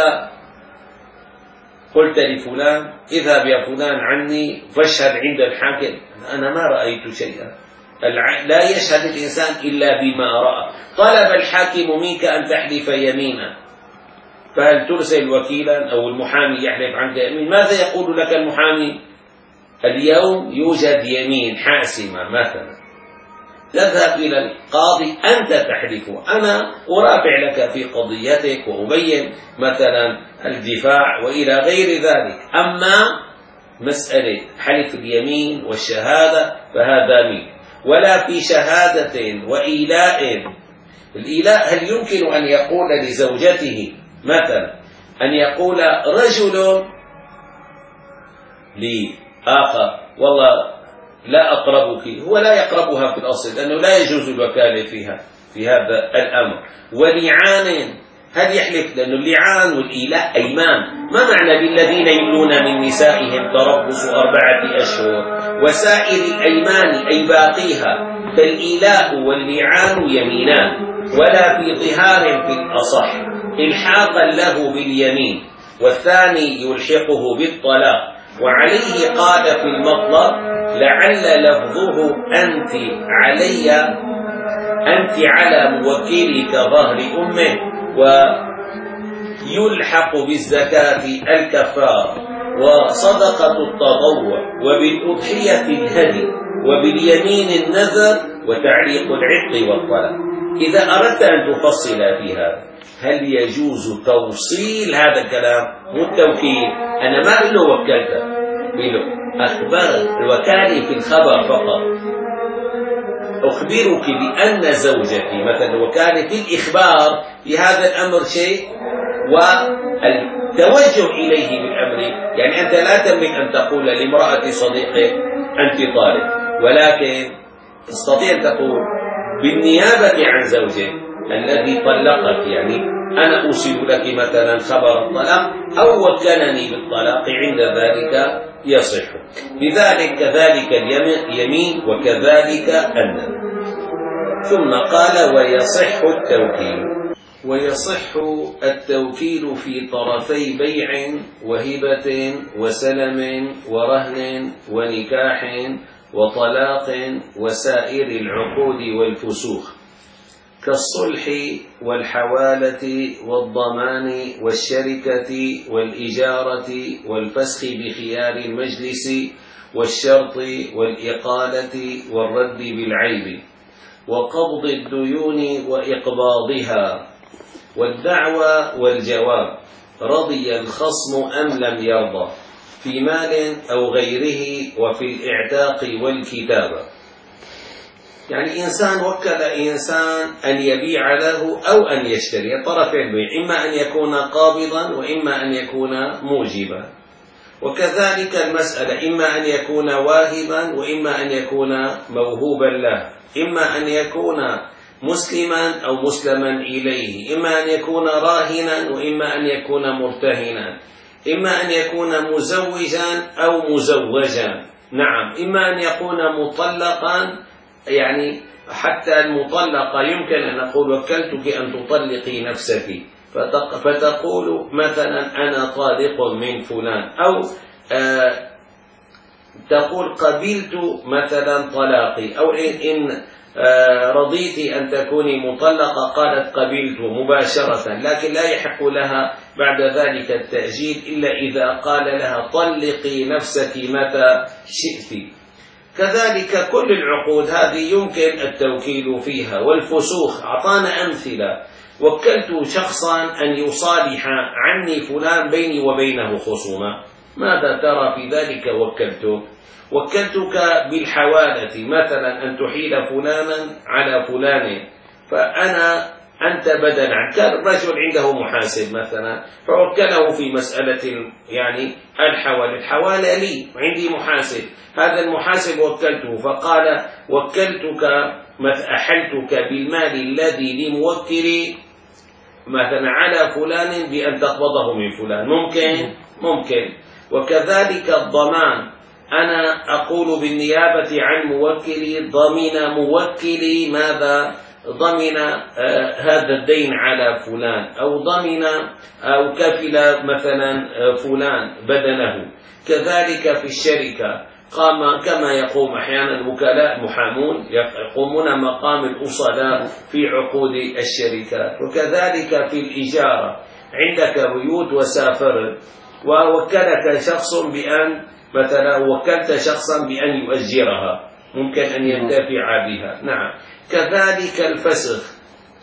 قلت لفلان اذهب يا فلان عني فاشهد عند الحاكم، أنا ما رأيت شيئا. لا يشهد الإنسان إلا بما رأى. طلب الحاكم منك أن تحلف يمينا، فهل ترسل وكيلا أو المحامي يحلف عنك يمين؟ ماذا يقول لك المحامي؟ اليوم يوجد يمين حاسمة مثلا، تذهب إلى القاضي أنت تحلف، أنا أرافع لك في قضيتك وأبين مثلا الدفاع وإلى غير ذلك. أما مسألة حلف اليمين والشهادة فهذا منك. ولا في شهادة وإيلاء. الإيلاء هل يمكن أن يقول لزوجته مثلا، أن يقول رجل لآخر والله لا أقربك، هو لا يقربها في الأصل لأنه لا يجوز الوكالة فيها في هذا الأمر. ولعان، هل يحلف؟ لأنه اللعان والإيلاء أيمان. ما معنى بالذين يملون من نسائهم تربص أربعة أشهر؟ وسائر الأيمان أي باقيها، فالإيلاء واللعان يمينان، ولا في ظهار في الأصح إلحاقا له باليمين، والثاني يلحقه بالطلاق. وعليه قال في المطلب لعل لفظه أنت علي أنت على موكلي كظهر أمه، ويلحق بالزكاة الكفارة وصدقة التطوع وبالأضحية الهدي وباليمين النذر وتعليق العتق والطلاق. إذا أردت أن تفصل في هذا، هل يجوز توصيل هذا الكلام؟ مو التوكيل، أنا ما أقول له وكلته، بيقول أخبرت الوكالة في الخبر فقط، أخبرك بأن زوجتي مثلا، وكالة في الإخبار بهذا الأمر شيء والتوجه إليه بالأمر. يعني أنت لا تملك أن تقول لامرأة صديقك أنت طالب، ولكن تستطيع أن تقول بالنيابة عن زوجك الذي طلقك، يعني أنا أوصل لك مثلا خبر الطلاق أو وكلني بالطلاق، عند ذلك يصح. لذلك كذلك اليمين وكذلك النذر. ثم قال ويصح التوكيل. ويصح التوكيل في طرفي بيع وهبة وسلم ورهن ونكاح وطلاق وسائر العقود والفسوخ، كالصلح والحوالة والضمان والشركة والإجارة والفسخ بخيار المجلس والشرط والإقالة والرد بالعيب. وقبض الديون وإقباضها، والدعوى والجواب، رضي الخصم أم لم يرضى، في مال أو غيره، وفي الإعتاق والكتابة. يعني إنسان وكل إنسان أن يبيع له أو أن يشتري، طرف البيع إما أن يكون قابضا وإما أن يكون موجبا. وكذلك المسألة إما أن يكون واهبا وإما أن يكون موهوبا له، إما أن يكون مسلما أو مسلما إليه، إما أن يكون راهنا وإما أن يكون مرتهنا، إما أن يكون مزوجا أو مزوجا، نعم، إما أن يكون مطلقا، يعني حتى المطلقة يمكن أن أقول وكلتك أن تطلقي نفسك فتقول مثلا أنا طالق من فلان، أو آه تقول قبلت مثلا طلاقي، أو إن آه رضيت أن تكوني مطلقة قالت قبلت مباشرة، لكن لا يحق لها بعد ذلك التأجيل إلا إذا قال لها طلقي نفسك متى شئت. كذلك كل العقود هذه يمكن التوكيل فيها. والفسوخ أعطانا أمثلة، وكلت شخصا أن يصالح عني فلان بيني وبينه خصومة، ماذا ترى في ذلك؟ وكلتك وكلتك بالحوالة، مثلا أن تحيل فلانا على فلان، فأنا أنت بدل عن، كان الرجل عنده محاسب مثلا فوكله في مسألة يعني الحوالة، الحوالة لي وعندي محاسب، هذا المحاسب وكلته، فقال وكلتك أحلتك بالمال الذي لموكلي مثلا على فلان بأن تقبضه من فلان، ممكن ممكن. وكذلك الضمان، أنا أقول بالنيابة عن موكلي ضمن موكلي ماذا؟ ضمن آه هذا الدين على فلان، أو ضمن أو كفل مثلا آه فلان بدنه. كذلك في الشركة قام كما يقوم أحيانا الوكلاء محامون يقومون مقام الأصلاء في عقود الشركات. وكذلك في الإجارة، عندك بيوت وسافرت ووكلك شخص بأن مثلا وكلت شخصا بأن يؤجرها، ممكن أن ينتفع بها، نعم. كذلك الفسخ،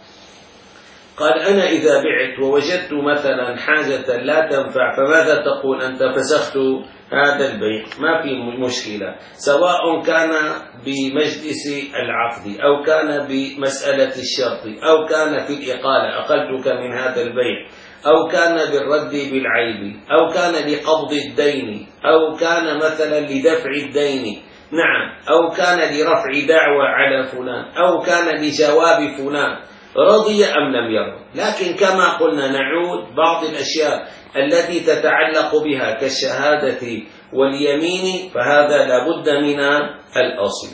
قال أنا إذا بعت ووجدت مثلا حاجة لا تنفع فماذا تقول أنت؟ فسخت هذا البيع، ما في مشكلة، سواء كان بمجلس العقد أو كان بمسألة الشرط أو كان في الإقالة أقلتك من هذا البيع، أو كان بالرد بالعيب، أو كان لقبض الدين، أو كان مثلا لدفع الدين، نعم، أو كان لرفع دعوى على فلان، أو كان لجواب فلان، رضي أم لم يرضى. لكن كما قلنا نعود بعض الأشياء التي تتعلق بها كالشهادة واليمين، فهذا لابد من الأصل.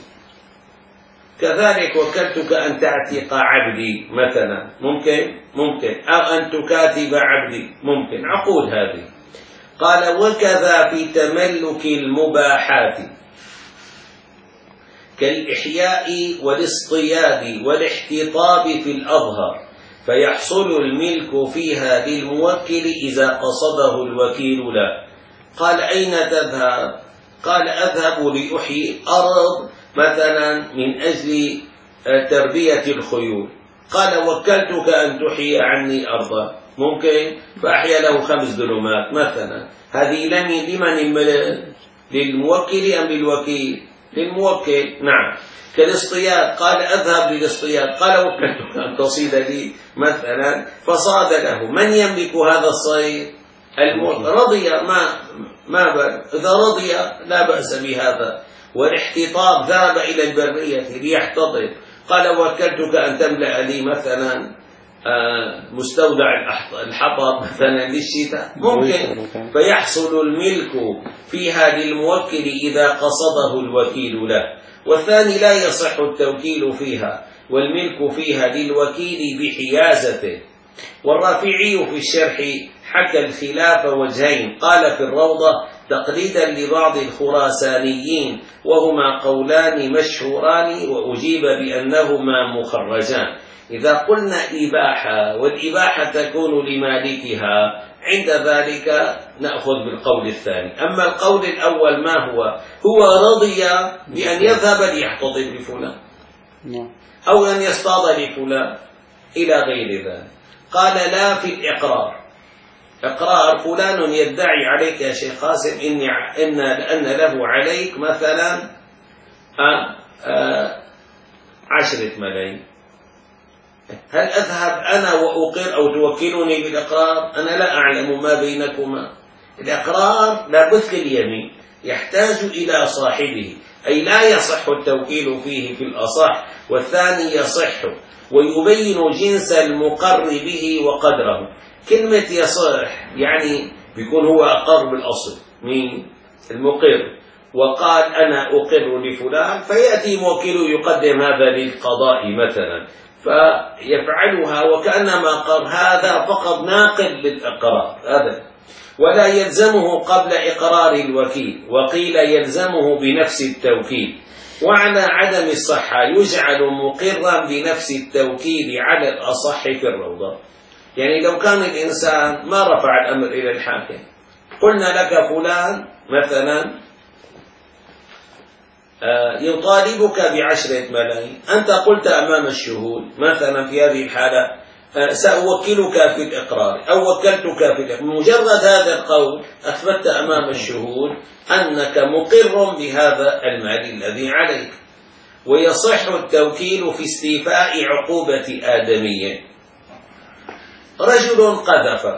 كذلك وكلتك أن تعتق عبدي مثلا، ممكن ممكن، أو أن تكاتب عبدي، ممكن، عقود هذه. قال وكذا في تملك المباحات كالإحياء والاصطياد والاحتطاب في الأظهر، فيحصل الملك فيها للموكل إذا قصده الوكيل له. قال أين تذهب؟ قال أذهب لأحيي أرض مثلا من أجل تربية الخيول، قال وكلتك أن تحيي عني أرضا، ممكن، فأحيا له خمس ظلمات مثلا، هذه لمن؟ للموكل أم للوكيل؟ للموكل، نعم. كالاصطياد، قال أذهب للاصطياد، قال وكلتك أن تصيد لي مثلا، فصاد له. من يملك هذا الصيد؟ الموكل، رضي ما ما بل إذا رضي لا بأس بهذا. والاحتطاب، ذهب إلى البرية ليحتطب، قال وكلتك أن تملأ لي مثلا مستودع الحطب مثلا للشتاء، ممكن، فيحصل الملك فيها للموكل إذا قصده الوكيل له. والثاني لا يصح التوكيل فيها، والملك فيها للوكيل بحيازته. والرافعي في الشرح حكى الخلاف وجهين، قال في الروضة تقليدا لبعض الخراسانيين وهما قولان مشهوران، وأجيب بأنهما مخرجان. إذا قلنا إباحة، والإباحة تكون لمالكها، عند ذلك نأخذ بالقول الثاني. أما القول الأول ما هو؟ هو رضي بأن يذهب ليحتطب بفلان، أو أن يصطاد لفلان إلى غير ذلك. قال لا في الإقرار. إقرار فلان يدعي عليك يا شيخ قاسم إني إن أن له عليك مثلا آه آه عشرة ملايين، هل أذهب أنا وأقر أو توكلني بالإقرار؟ أنا لا أعلم ما بينكما. الإقرار لا بث اليمين يحتاج إلى صاحبه، أي لا يصح التوكيل فيه في الأصح، والثاني يصح ويبين جنس المقر به وقدره. كلمة يصح يعني بيكون هو أقر بالأصل مين؟ المقر، وقال أنا أقر لفلان، فيأتي موكل يقدم هذا للقضاء مثلا فيفعلها وكأنما قال هذا فقط ناقل للإقرار هذا، ولا يلزمه قبل إقرار الوكيل، وقيل يلزمه بنفس التوكيل. وعلى عدم الصحة يجعل مقرا بنفس التوكيل على الأصح في الروضة. يعني لو كان الإنسان ما رفع الأمر إلى الحاكم، قلنا لك فلان مثلا يطالبك بعشرة ملايين، أنت قلت أمام الشهود مثلا في هذه الحالة سأوكلك في الإقرار أو وكلتك في الإقرار، مجرد هذا القول أثبت أمام الشهود أنك مقر بهذا المال الذي عليك. ويصح التوكيل في استيفاء عقوبة آدمية. رجل قذفك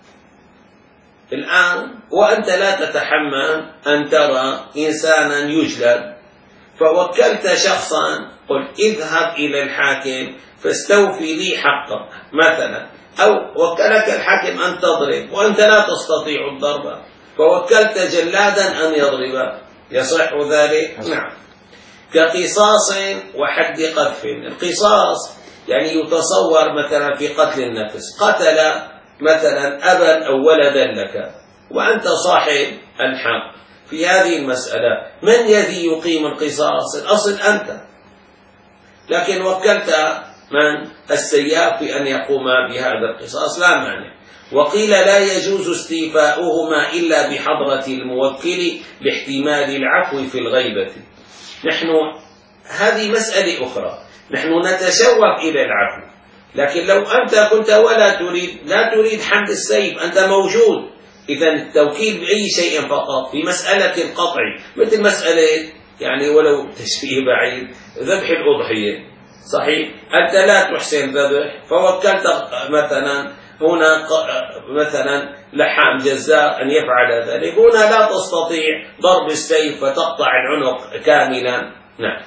الآن وأنت لا تتحمل أن ترى إنسانا يجلد، فوكلت شخصا قلت اذهب إلى الحاكم فاستوفي لي حقك مثلا، أو وكلك الحاكم أن تضرب وأنت لا تستطيع الضرب فوكلت جلادا أن يضرب، يصح ذلك؟ نعم. كقصاص وحد قذف. القصاص يعني يتصور مثلا في قتل النفس، قتل مثلا أبا أو ولدا لك وأنت صاحب الحق، في هذه المسألة من الذي يقيم القصاص؟ الأصل أنت، لكن وكلت من؟ السياف في أن يقوم بهذا القصاص، لا مانع. وقيل لا يجوز استيفاؤهما إلا بحضرة الموكل لاحتمال العفو في الغيبة. نحن هذه مسألة أخرى، نحن نتشوق إلى العفو، لكن لو أنت كنت ولا تريد لا تريد حمل السيف، أنت موجود، إذا التوكيل بأي شيء فقط في مسألة القطع، مثل مسألة يعني ولو تشبيه بعيد ذبح الأضحية، صحيح أنت لا تحسن ذبح فوكلت مثلا هنا مثلا لحام جزار أن يفعل ذلك، هنا لا تستطيع ضرب السيف فتقطع العنق كاملا، نعم،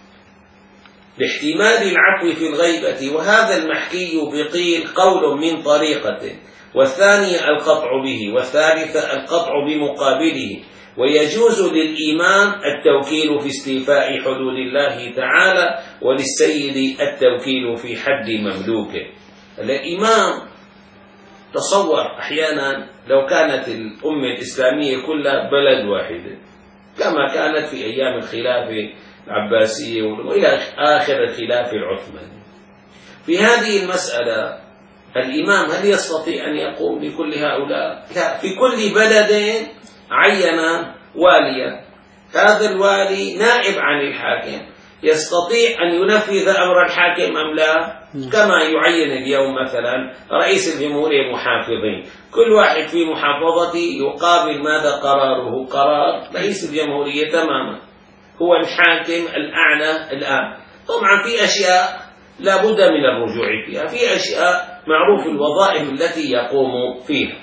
لاحتمال العفو في الغيبة. وهذا المحكي بقيل قول من طريقة، والثاني القطع به، والثالث القطع بمقابله. ويجوز للإمام التوكيل في استيفاء حدود الله تعالى، وللسيد التوكيل في حد مملوكه. الإمام تصور أحيانا لو كانت الأمة الإسلامية كلها بلد واحد كما كانت في أيام الخلافة العباسية وإلى آخر الخلافة العثمانية، في هذه المسألة الإمام هل يستطيع أن يقوم بكل هؤلاء؟ لا، في كل بلد عين واليا، هذا الوالي نائب عن الحاكم، يستطيع أن ينفذ أمر الحاكم أم لا؟ كما يعين اليوم مثلا رئيس الجمهورية محافظين، كل واحد في محافظته يقابل ماذا قراره؟ قرار رئيس الجمهورية تماما، هو الحاكم الأعلى الآن. طبعا في أشياء لا بد من الرجوع فيها، في أشياء معروف الوظائف التي يقوم فيها.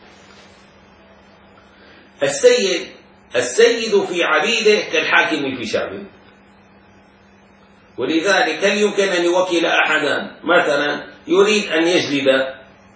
السيد السيد في عبيده كالحاكم في شعبه، ولذلك هل يمكن أن يوكل أحدا مثلا يريد أن يجلد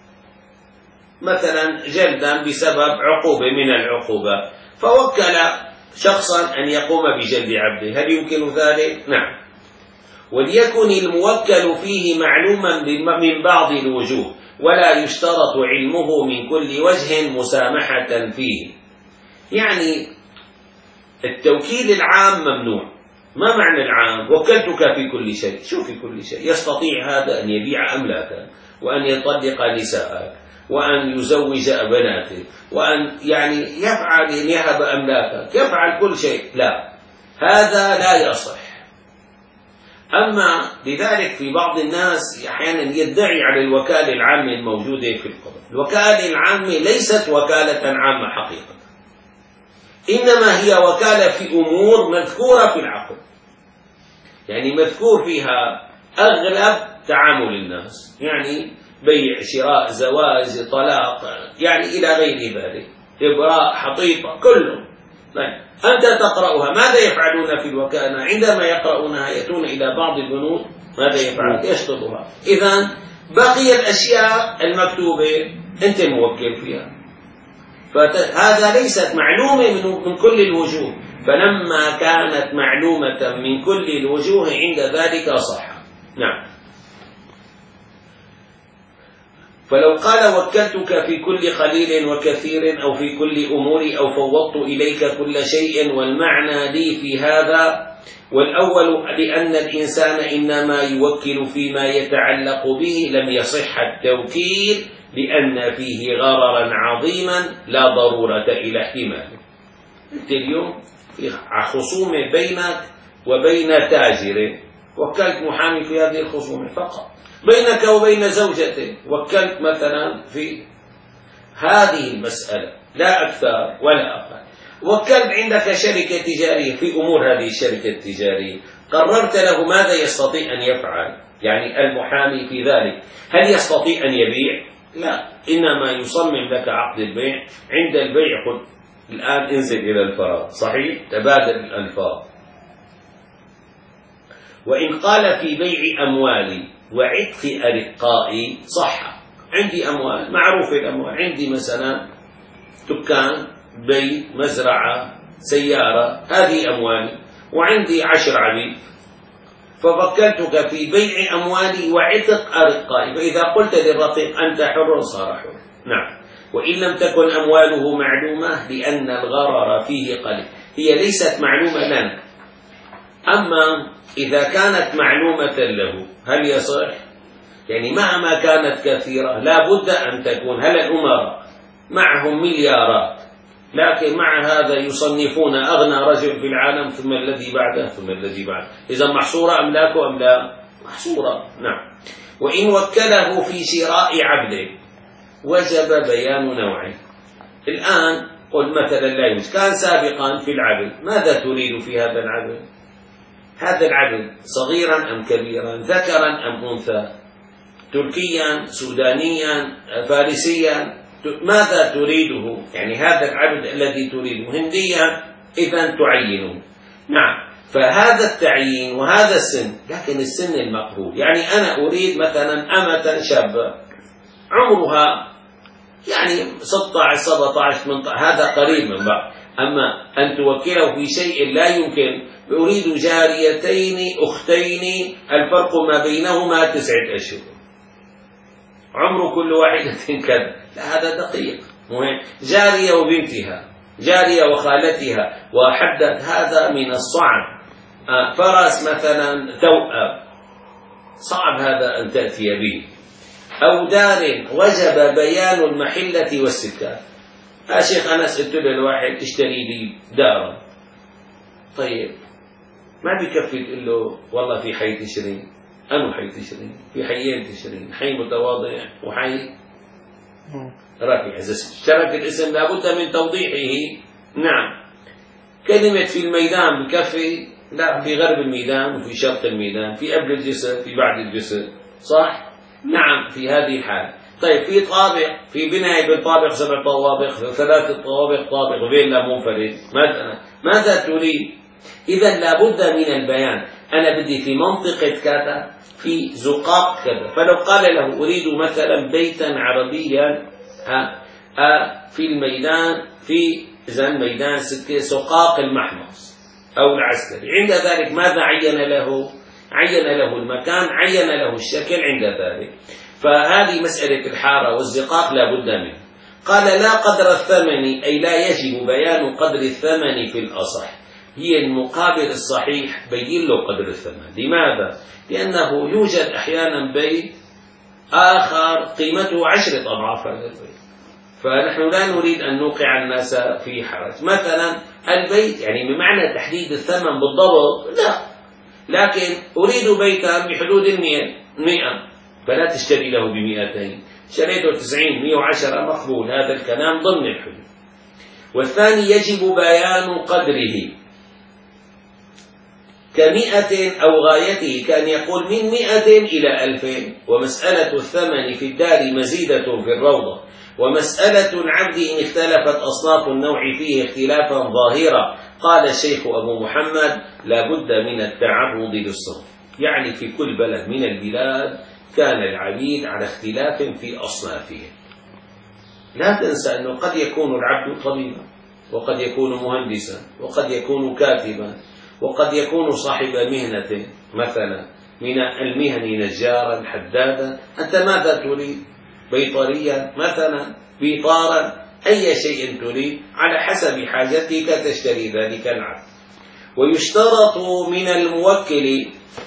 مثلا جلدا بسبب عقوبة من العقوبة، فوكل شخصا أن يقوم بجلد عبده، هل يمكن ذلك؟ نعم. وليكن الموكل فيه معلوما من بعض الوجوه، ولا يشترط علمه من كل وجه مسامحة فيه. يعني التوكيل العام ممنوع. ما معنى العام؟ وكلتك في كل شيء، شو في كل شيء؟ يستطيع هذا أن يبيع أملاكا، وأن يطلق نساءك، وأن يزوج بناتك، وأن يعني يفعل أن يهب أملاكك، يفعل كل شيء. لا، هذا لا يصح. أما لذلك في بعض الناس أحيانا يدعي على الوكالة العامة الموجودة في القضاء. الوكالة العامة ليست وكالة عامة حقيقة، إنما هي وكالة في أمور مذكورة في العقد، يعني مذكور فيها أغلب تعامل الناس، يعني بيع، شراء، زواج، طلاق، يعني إلى غير ذلك، إبراء، حطيطة، كله. طيب أنت تقرأها، ماذا يفعلون في الوكالة؟ عندما يقرؤونها يأتون إلى بعض البنود، ماذا يفعل؟ يشطبها. إذن بقي الأشياء المكتوبة أنت موكل فيها، فهذا ليست معلومة من كل الوجوه، فلما كانت معلومة من كل الوجوه عند ذلك صح. نعم. فلو قال وكلتك في كل قليل وكثير أو في كل أموري أو فوضت إليك كل شيء، والمعنى لي في هذا والأول لأن الإنسان إنما يوكل فيما يتعلق به لم يصح التوكيل لأن فيه غررا عظيما لا ضرورة إلى احتماله. أنت اليوم في خصومة بينك وبين تاجر، وكلت محامي في هذه الخصومة فقط. بينك وبين زوجتك وكلت مثلا في هذه المسألة لا أكثر ولا أقل. وكلت عندك شركة تجارية في أمور هذه الشركة التجارية، قررت له ماذا يستطيع أن يفعل، يعني المحامي في ذلك هل يستطيع أن يبيع؟ لا، إنما يصمم لك عقد البيع. عند البيع قل الآن انزل إلى الفراغ، صحيح، تبادل الألفاظ. وإن قال في بيع أموالي وعتق أرقائي صح. عندي أموال، معروف الأموال، عندي مثلا دكان، بيت، مزرعة، سيارة، هذه أموالي، وعندي عشر عبيد، فوكلتك في بيع أموالي وعتق أرقائي، فإذا قلت للرقيق أنت حر صار حر. نعم. وإن لم تكن أمواله معلومة لأن الغرر فيه قليل، هي ليست معلومة لنا. أما إذا كانت معلومة له هل يصح؟ يعني مهما كانت كثيرة لا بد أن تكون. هل الأمراء معهم مليارات لكن مع هذا يصنفون أغنى رجل في العالم ثم الذي بعده ثم الذي بعده، إذا محصورة أملاكه أم لا؟ محصورة. نعم. وإن وكله في شراء عبد وجب بيان نوعه. الآن قل مثلا لا يوجد، كان سابقا في العبد، ماذا تريد في هذا العبد؟ هذا العبد صغيرا أم كبيرا، ذكرا أم أنثى، تركيا، سودانيا، فارسيا، ماذا تريده؟ يعني هذا العبد الذي تريده هنديا، إذن تعينه. نعم. فهذا التعيين وهذا السن، لكن السن المقبول، يعني أنا أريد مثلا أمة شابة عمرها يعني ستة عشر سبعة عشر ثمانية عشر، هذا قريب من بعض. أما أن توكله في شيء لا يمكن، أريد جاريتين أختين الفرق ما بينهما تسعة أشهر، عمر كل واحدة كذا، لا هذا دقيق. مهم. جارية وبنتها، جارية وخالتها، وحدد هذا من الصعب. فرس مثلا توأم، صعب هذا أن تأتي به. أو دار وجب بيان المحلة والسكان. يا شيخ أنا قلت للواحد اشتري لي دارا، طيب ما بكفي تقول له والله في حي تشرين، أنو حي تشرين؟ في حيين تشرين، حي متواضع وحي رافع. إذا اشترك الاسم لابد من توضيحه. نعم. كلمة في الميدان بكفي؟ لا، في غرب الميدان وفي شرق الميدان، في قبل الجسر، في بعد الجسر، صح؟ نعم. في هذه الحال. طيب في طابق، في بناية بالطابق سبع طوابق، ثلاث طوابق، طابق فيلا منفرد، ماذا ماذا تريد؟ إذا لابد من البيان. أنا بدي في منطقة كذا، في زقاق كذا، فلو قال له أريد مثلا بيتا عربيا في الميدان، في إذن ميدان سكة سقاق المحمص أو العسكري، عند ذلك ماذا عين له؟ عين له المكان، عين له الشكل عند ذلك. فهذه مسألة الحارة والزقاق لا بد منه. قال لا قدر الثمن، أي لا يجب بيان قدر الثمن في الأصح، هي المقابل الصحيح بين له قدر الثمن. لماذا؟ لأنه يوجد أحيانا بيت آخر قيمته عشرة أضعاف هذا البيت، فنحن لا نريد أن نوقع الناس في حرج. مثلا البيت، يعني بمعنى تحديد الثمن بالضبط لا، لكن أريد بيتا بحدود المئة مئة فلا تشتري له بمئتين، شريته تسعين مئة وعشرة مقبول، هذا الكلام ضمن الحدود. والثاني يجب بيان قدره كمئة أو غايته، كان يقول من مئة إلى ألفين. ومسألة الثمن في الدار مزيدة في الروضة، ومسألة العبد إن اختلفت أصناف النوع فيه اختلافا ظاهرا. قال الشيخ أبو محمد لا بد من التعرض للصنف، يعني في كل بلد من البلاد كان العبيد على اختلاف في أصنافهم. لا تنسى أنه قد يكون العبد طبيبا، وقد يكون مهندسا، وقد يكون كاتبا، وقد يكون صاحب مهنة مثلا من المهن نجارا حدادا. أنت ماذا تريد؟ بيطريا مثلا، بيطارا، أي شيء تريد على حسب حاجتك تشتري ذلك العبد. ويشترط من الموكل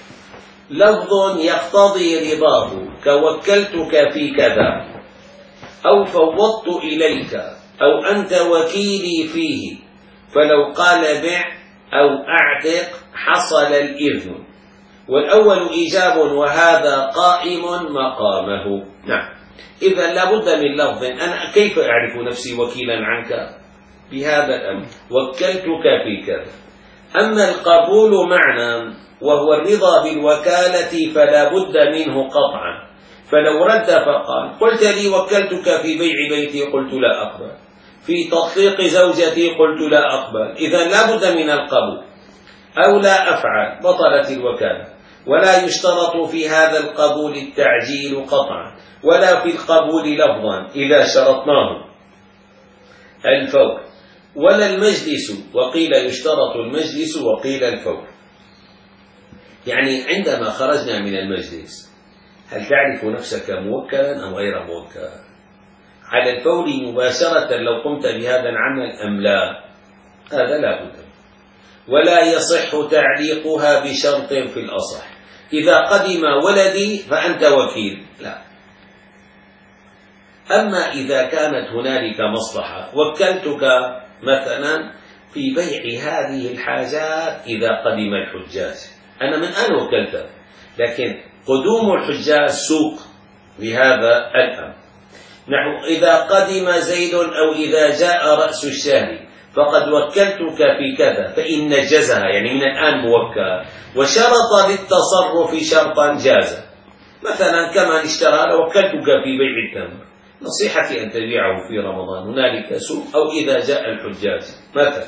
لفظ يقتضي رضاه كوكلتك في كذا، أو فوضت إليك، أو أنت وكيلي فيه، فلو قال بع أو أعتق حصل الإذن. والأول إيجاب وهذا قائم مقامه. نعم، إذا لابد من لفظ. أنا كيف أعرف نفسي وكيلا عنك؟ بهذا الأمر، وكلتك في كذا. أما القبول معنى وهو الرضا بالوكالة فلا بد منه قطعا. فلو رد فقال قلت لي وكلتك في بيع بيتي قلت لا أقبل، في تطليق زوجتي قلت لا أقبل، إذا لا بد من القبول. أو لا أفعل بطلت الوكالة. ولا يشترط في هذا القبول التعجيل قطعا، ولا في القبول لفظا إذا شرطناه الفور، ولا المجلس، وقيل يشترط المجلس وقيل الفور. يعني عندما خرجنا من المجلس هل تعرف نفسك موكلا أم غير موكل؟ على الفور مباشرة لو قمت بهذا العمل أم لا؟ هذا لا بد. ولا يصح تعليقها بشرط في الأصح. إذا قدم ولدي فأنت وكيل، لا. أما إذا كانت هنالك مصلحة، وكلتك مثلا في بيع هذه الحاجات إذا قدم الحجاج، أنا من أن وكلتك، لكن قدوم الحجاج سوق لهذا الأمر. نحو إذا قدم زيد أو إذا جاء رأس الشهر فقد وكلتك في كذا، فإن نجزها يعني من الآن موكل، وشرط للتصرف شرطا جاز. مثلا كما اشترى وكلتك في بيع التمر، نصيحتي أن تبيعه في رمضان، هنالك سوق، أو إذا جاء الحجاج مثلا.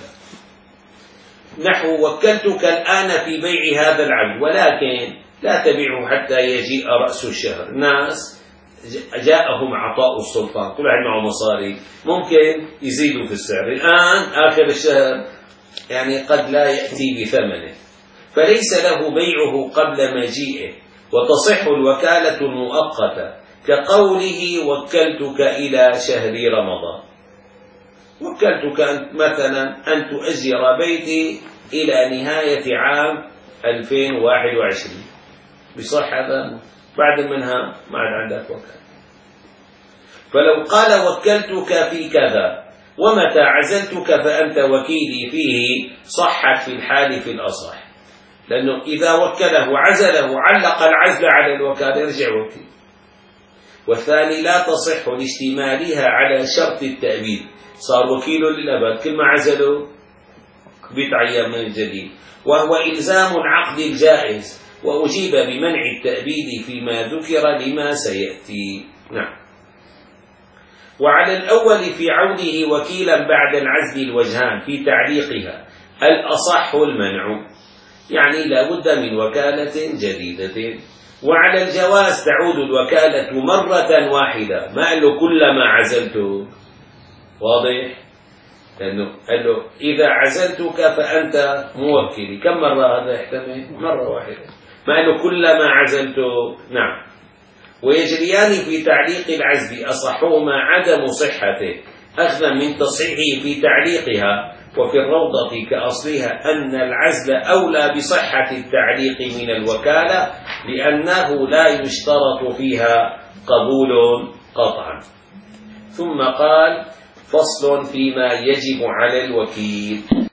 نحو وكلتك الآن في بيع هذا العبد، ولكن لا تبيعه حتى يجيء رأس الشهر. ناس جاءهم عطاء السلطان، كل واحد معه مصاري، ممكن يزيدوا في السعر. الآن آخر الشهر يعني قد لا يأتي بثمنه، فليس له بيعه قبل مجيئه، وتصح الوكالة المؤقتة كقوله وكلتك إلى شهر رمضان. وكلتك مثلا أن تؤجر بيتي إلى نهاية عام ألفين وواحد وعشرين، بصح هذا بعد منها ما عاد عندك وكالة. فلو قال وكلتك في كذا ومتى عزلتك فأنت وكيلي فيه، صحت في الحال في الأصح، لأنه إذا وكله عزله علق العزل على الوكالة يرجع وكيل. والثاني لا تصح لاشتمالها على شرط التأبيد، صار وكيل للأبد، كل ما عزله بيتعين من الجديد، وهو إلزام العقد الجائز، وأجيب بمنع التأبيد فيما ذكر لما سيأتي. نعم. وعلى الأول في عوده وكيلا بعد العزل الوجهان في تعليقها، الأصح المنع، يعني لا بد من وكالة جديدة. وعلى الجواز تعود الوكالة مرة واحدة، ما قال له كلما عزلته، واضح؟ لأنه قال له إذا عزلتك فأنت موكلي، كم مرة هذا يحتمل؟ مرة واحدة، ما قال له كلما عزلته. نعم. ويجريان في تعليق العزل أصحهما عدم صحته أخذا من تصحيحه في تعليقها، وفي الروضة كأصلها أن العزل أولى بصحة التعليق من الوكالة، لأنه لا يشترط فيها قبول قطعا. ثم قال فصل فيما يجب على الوكيل.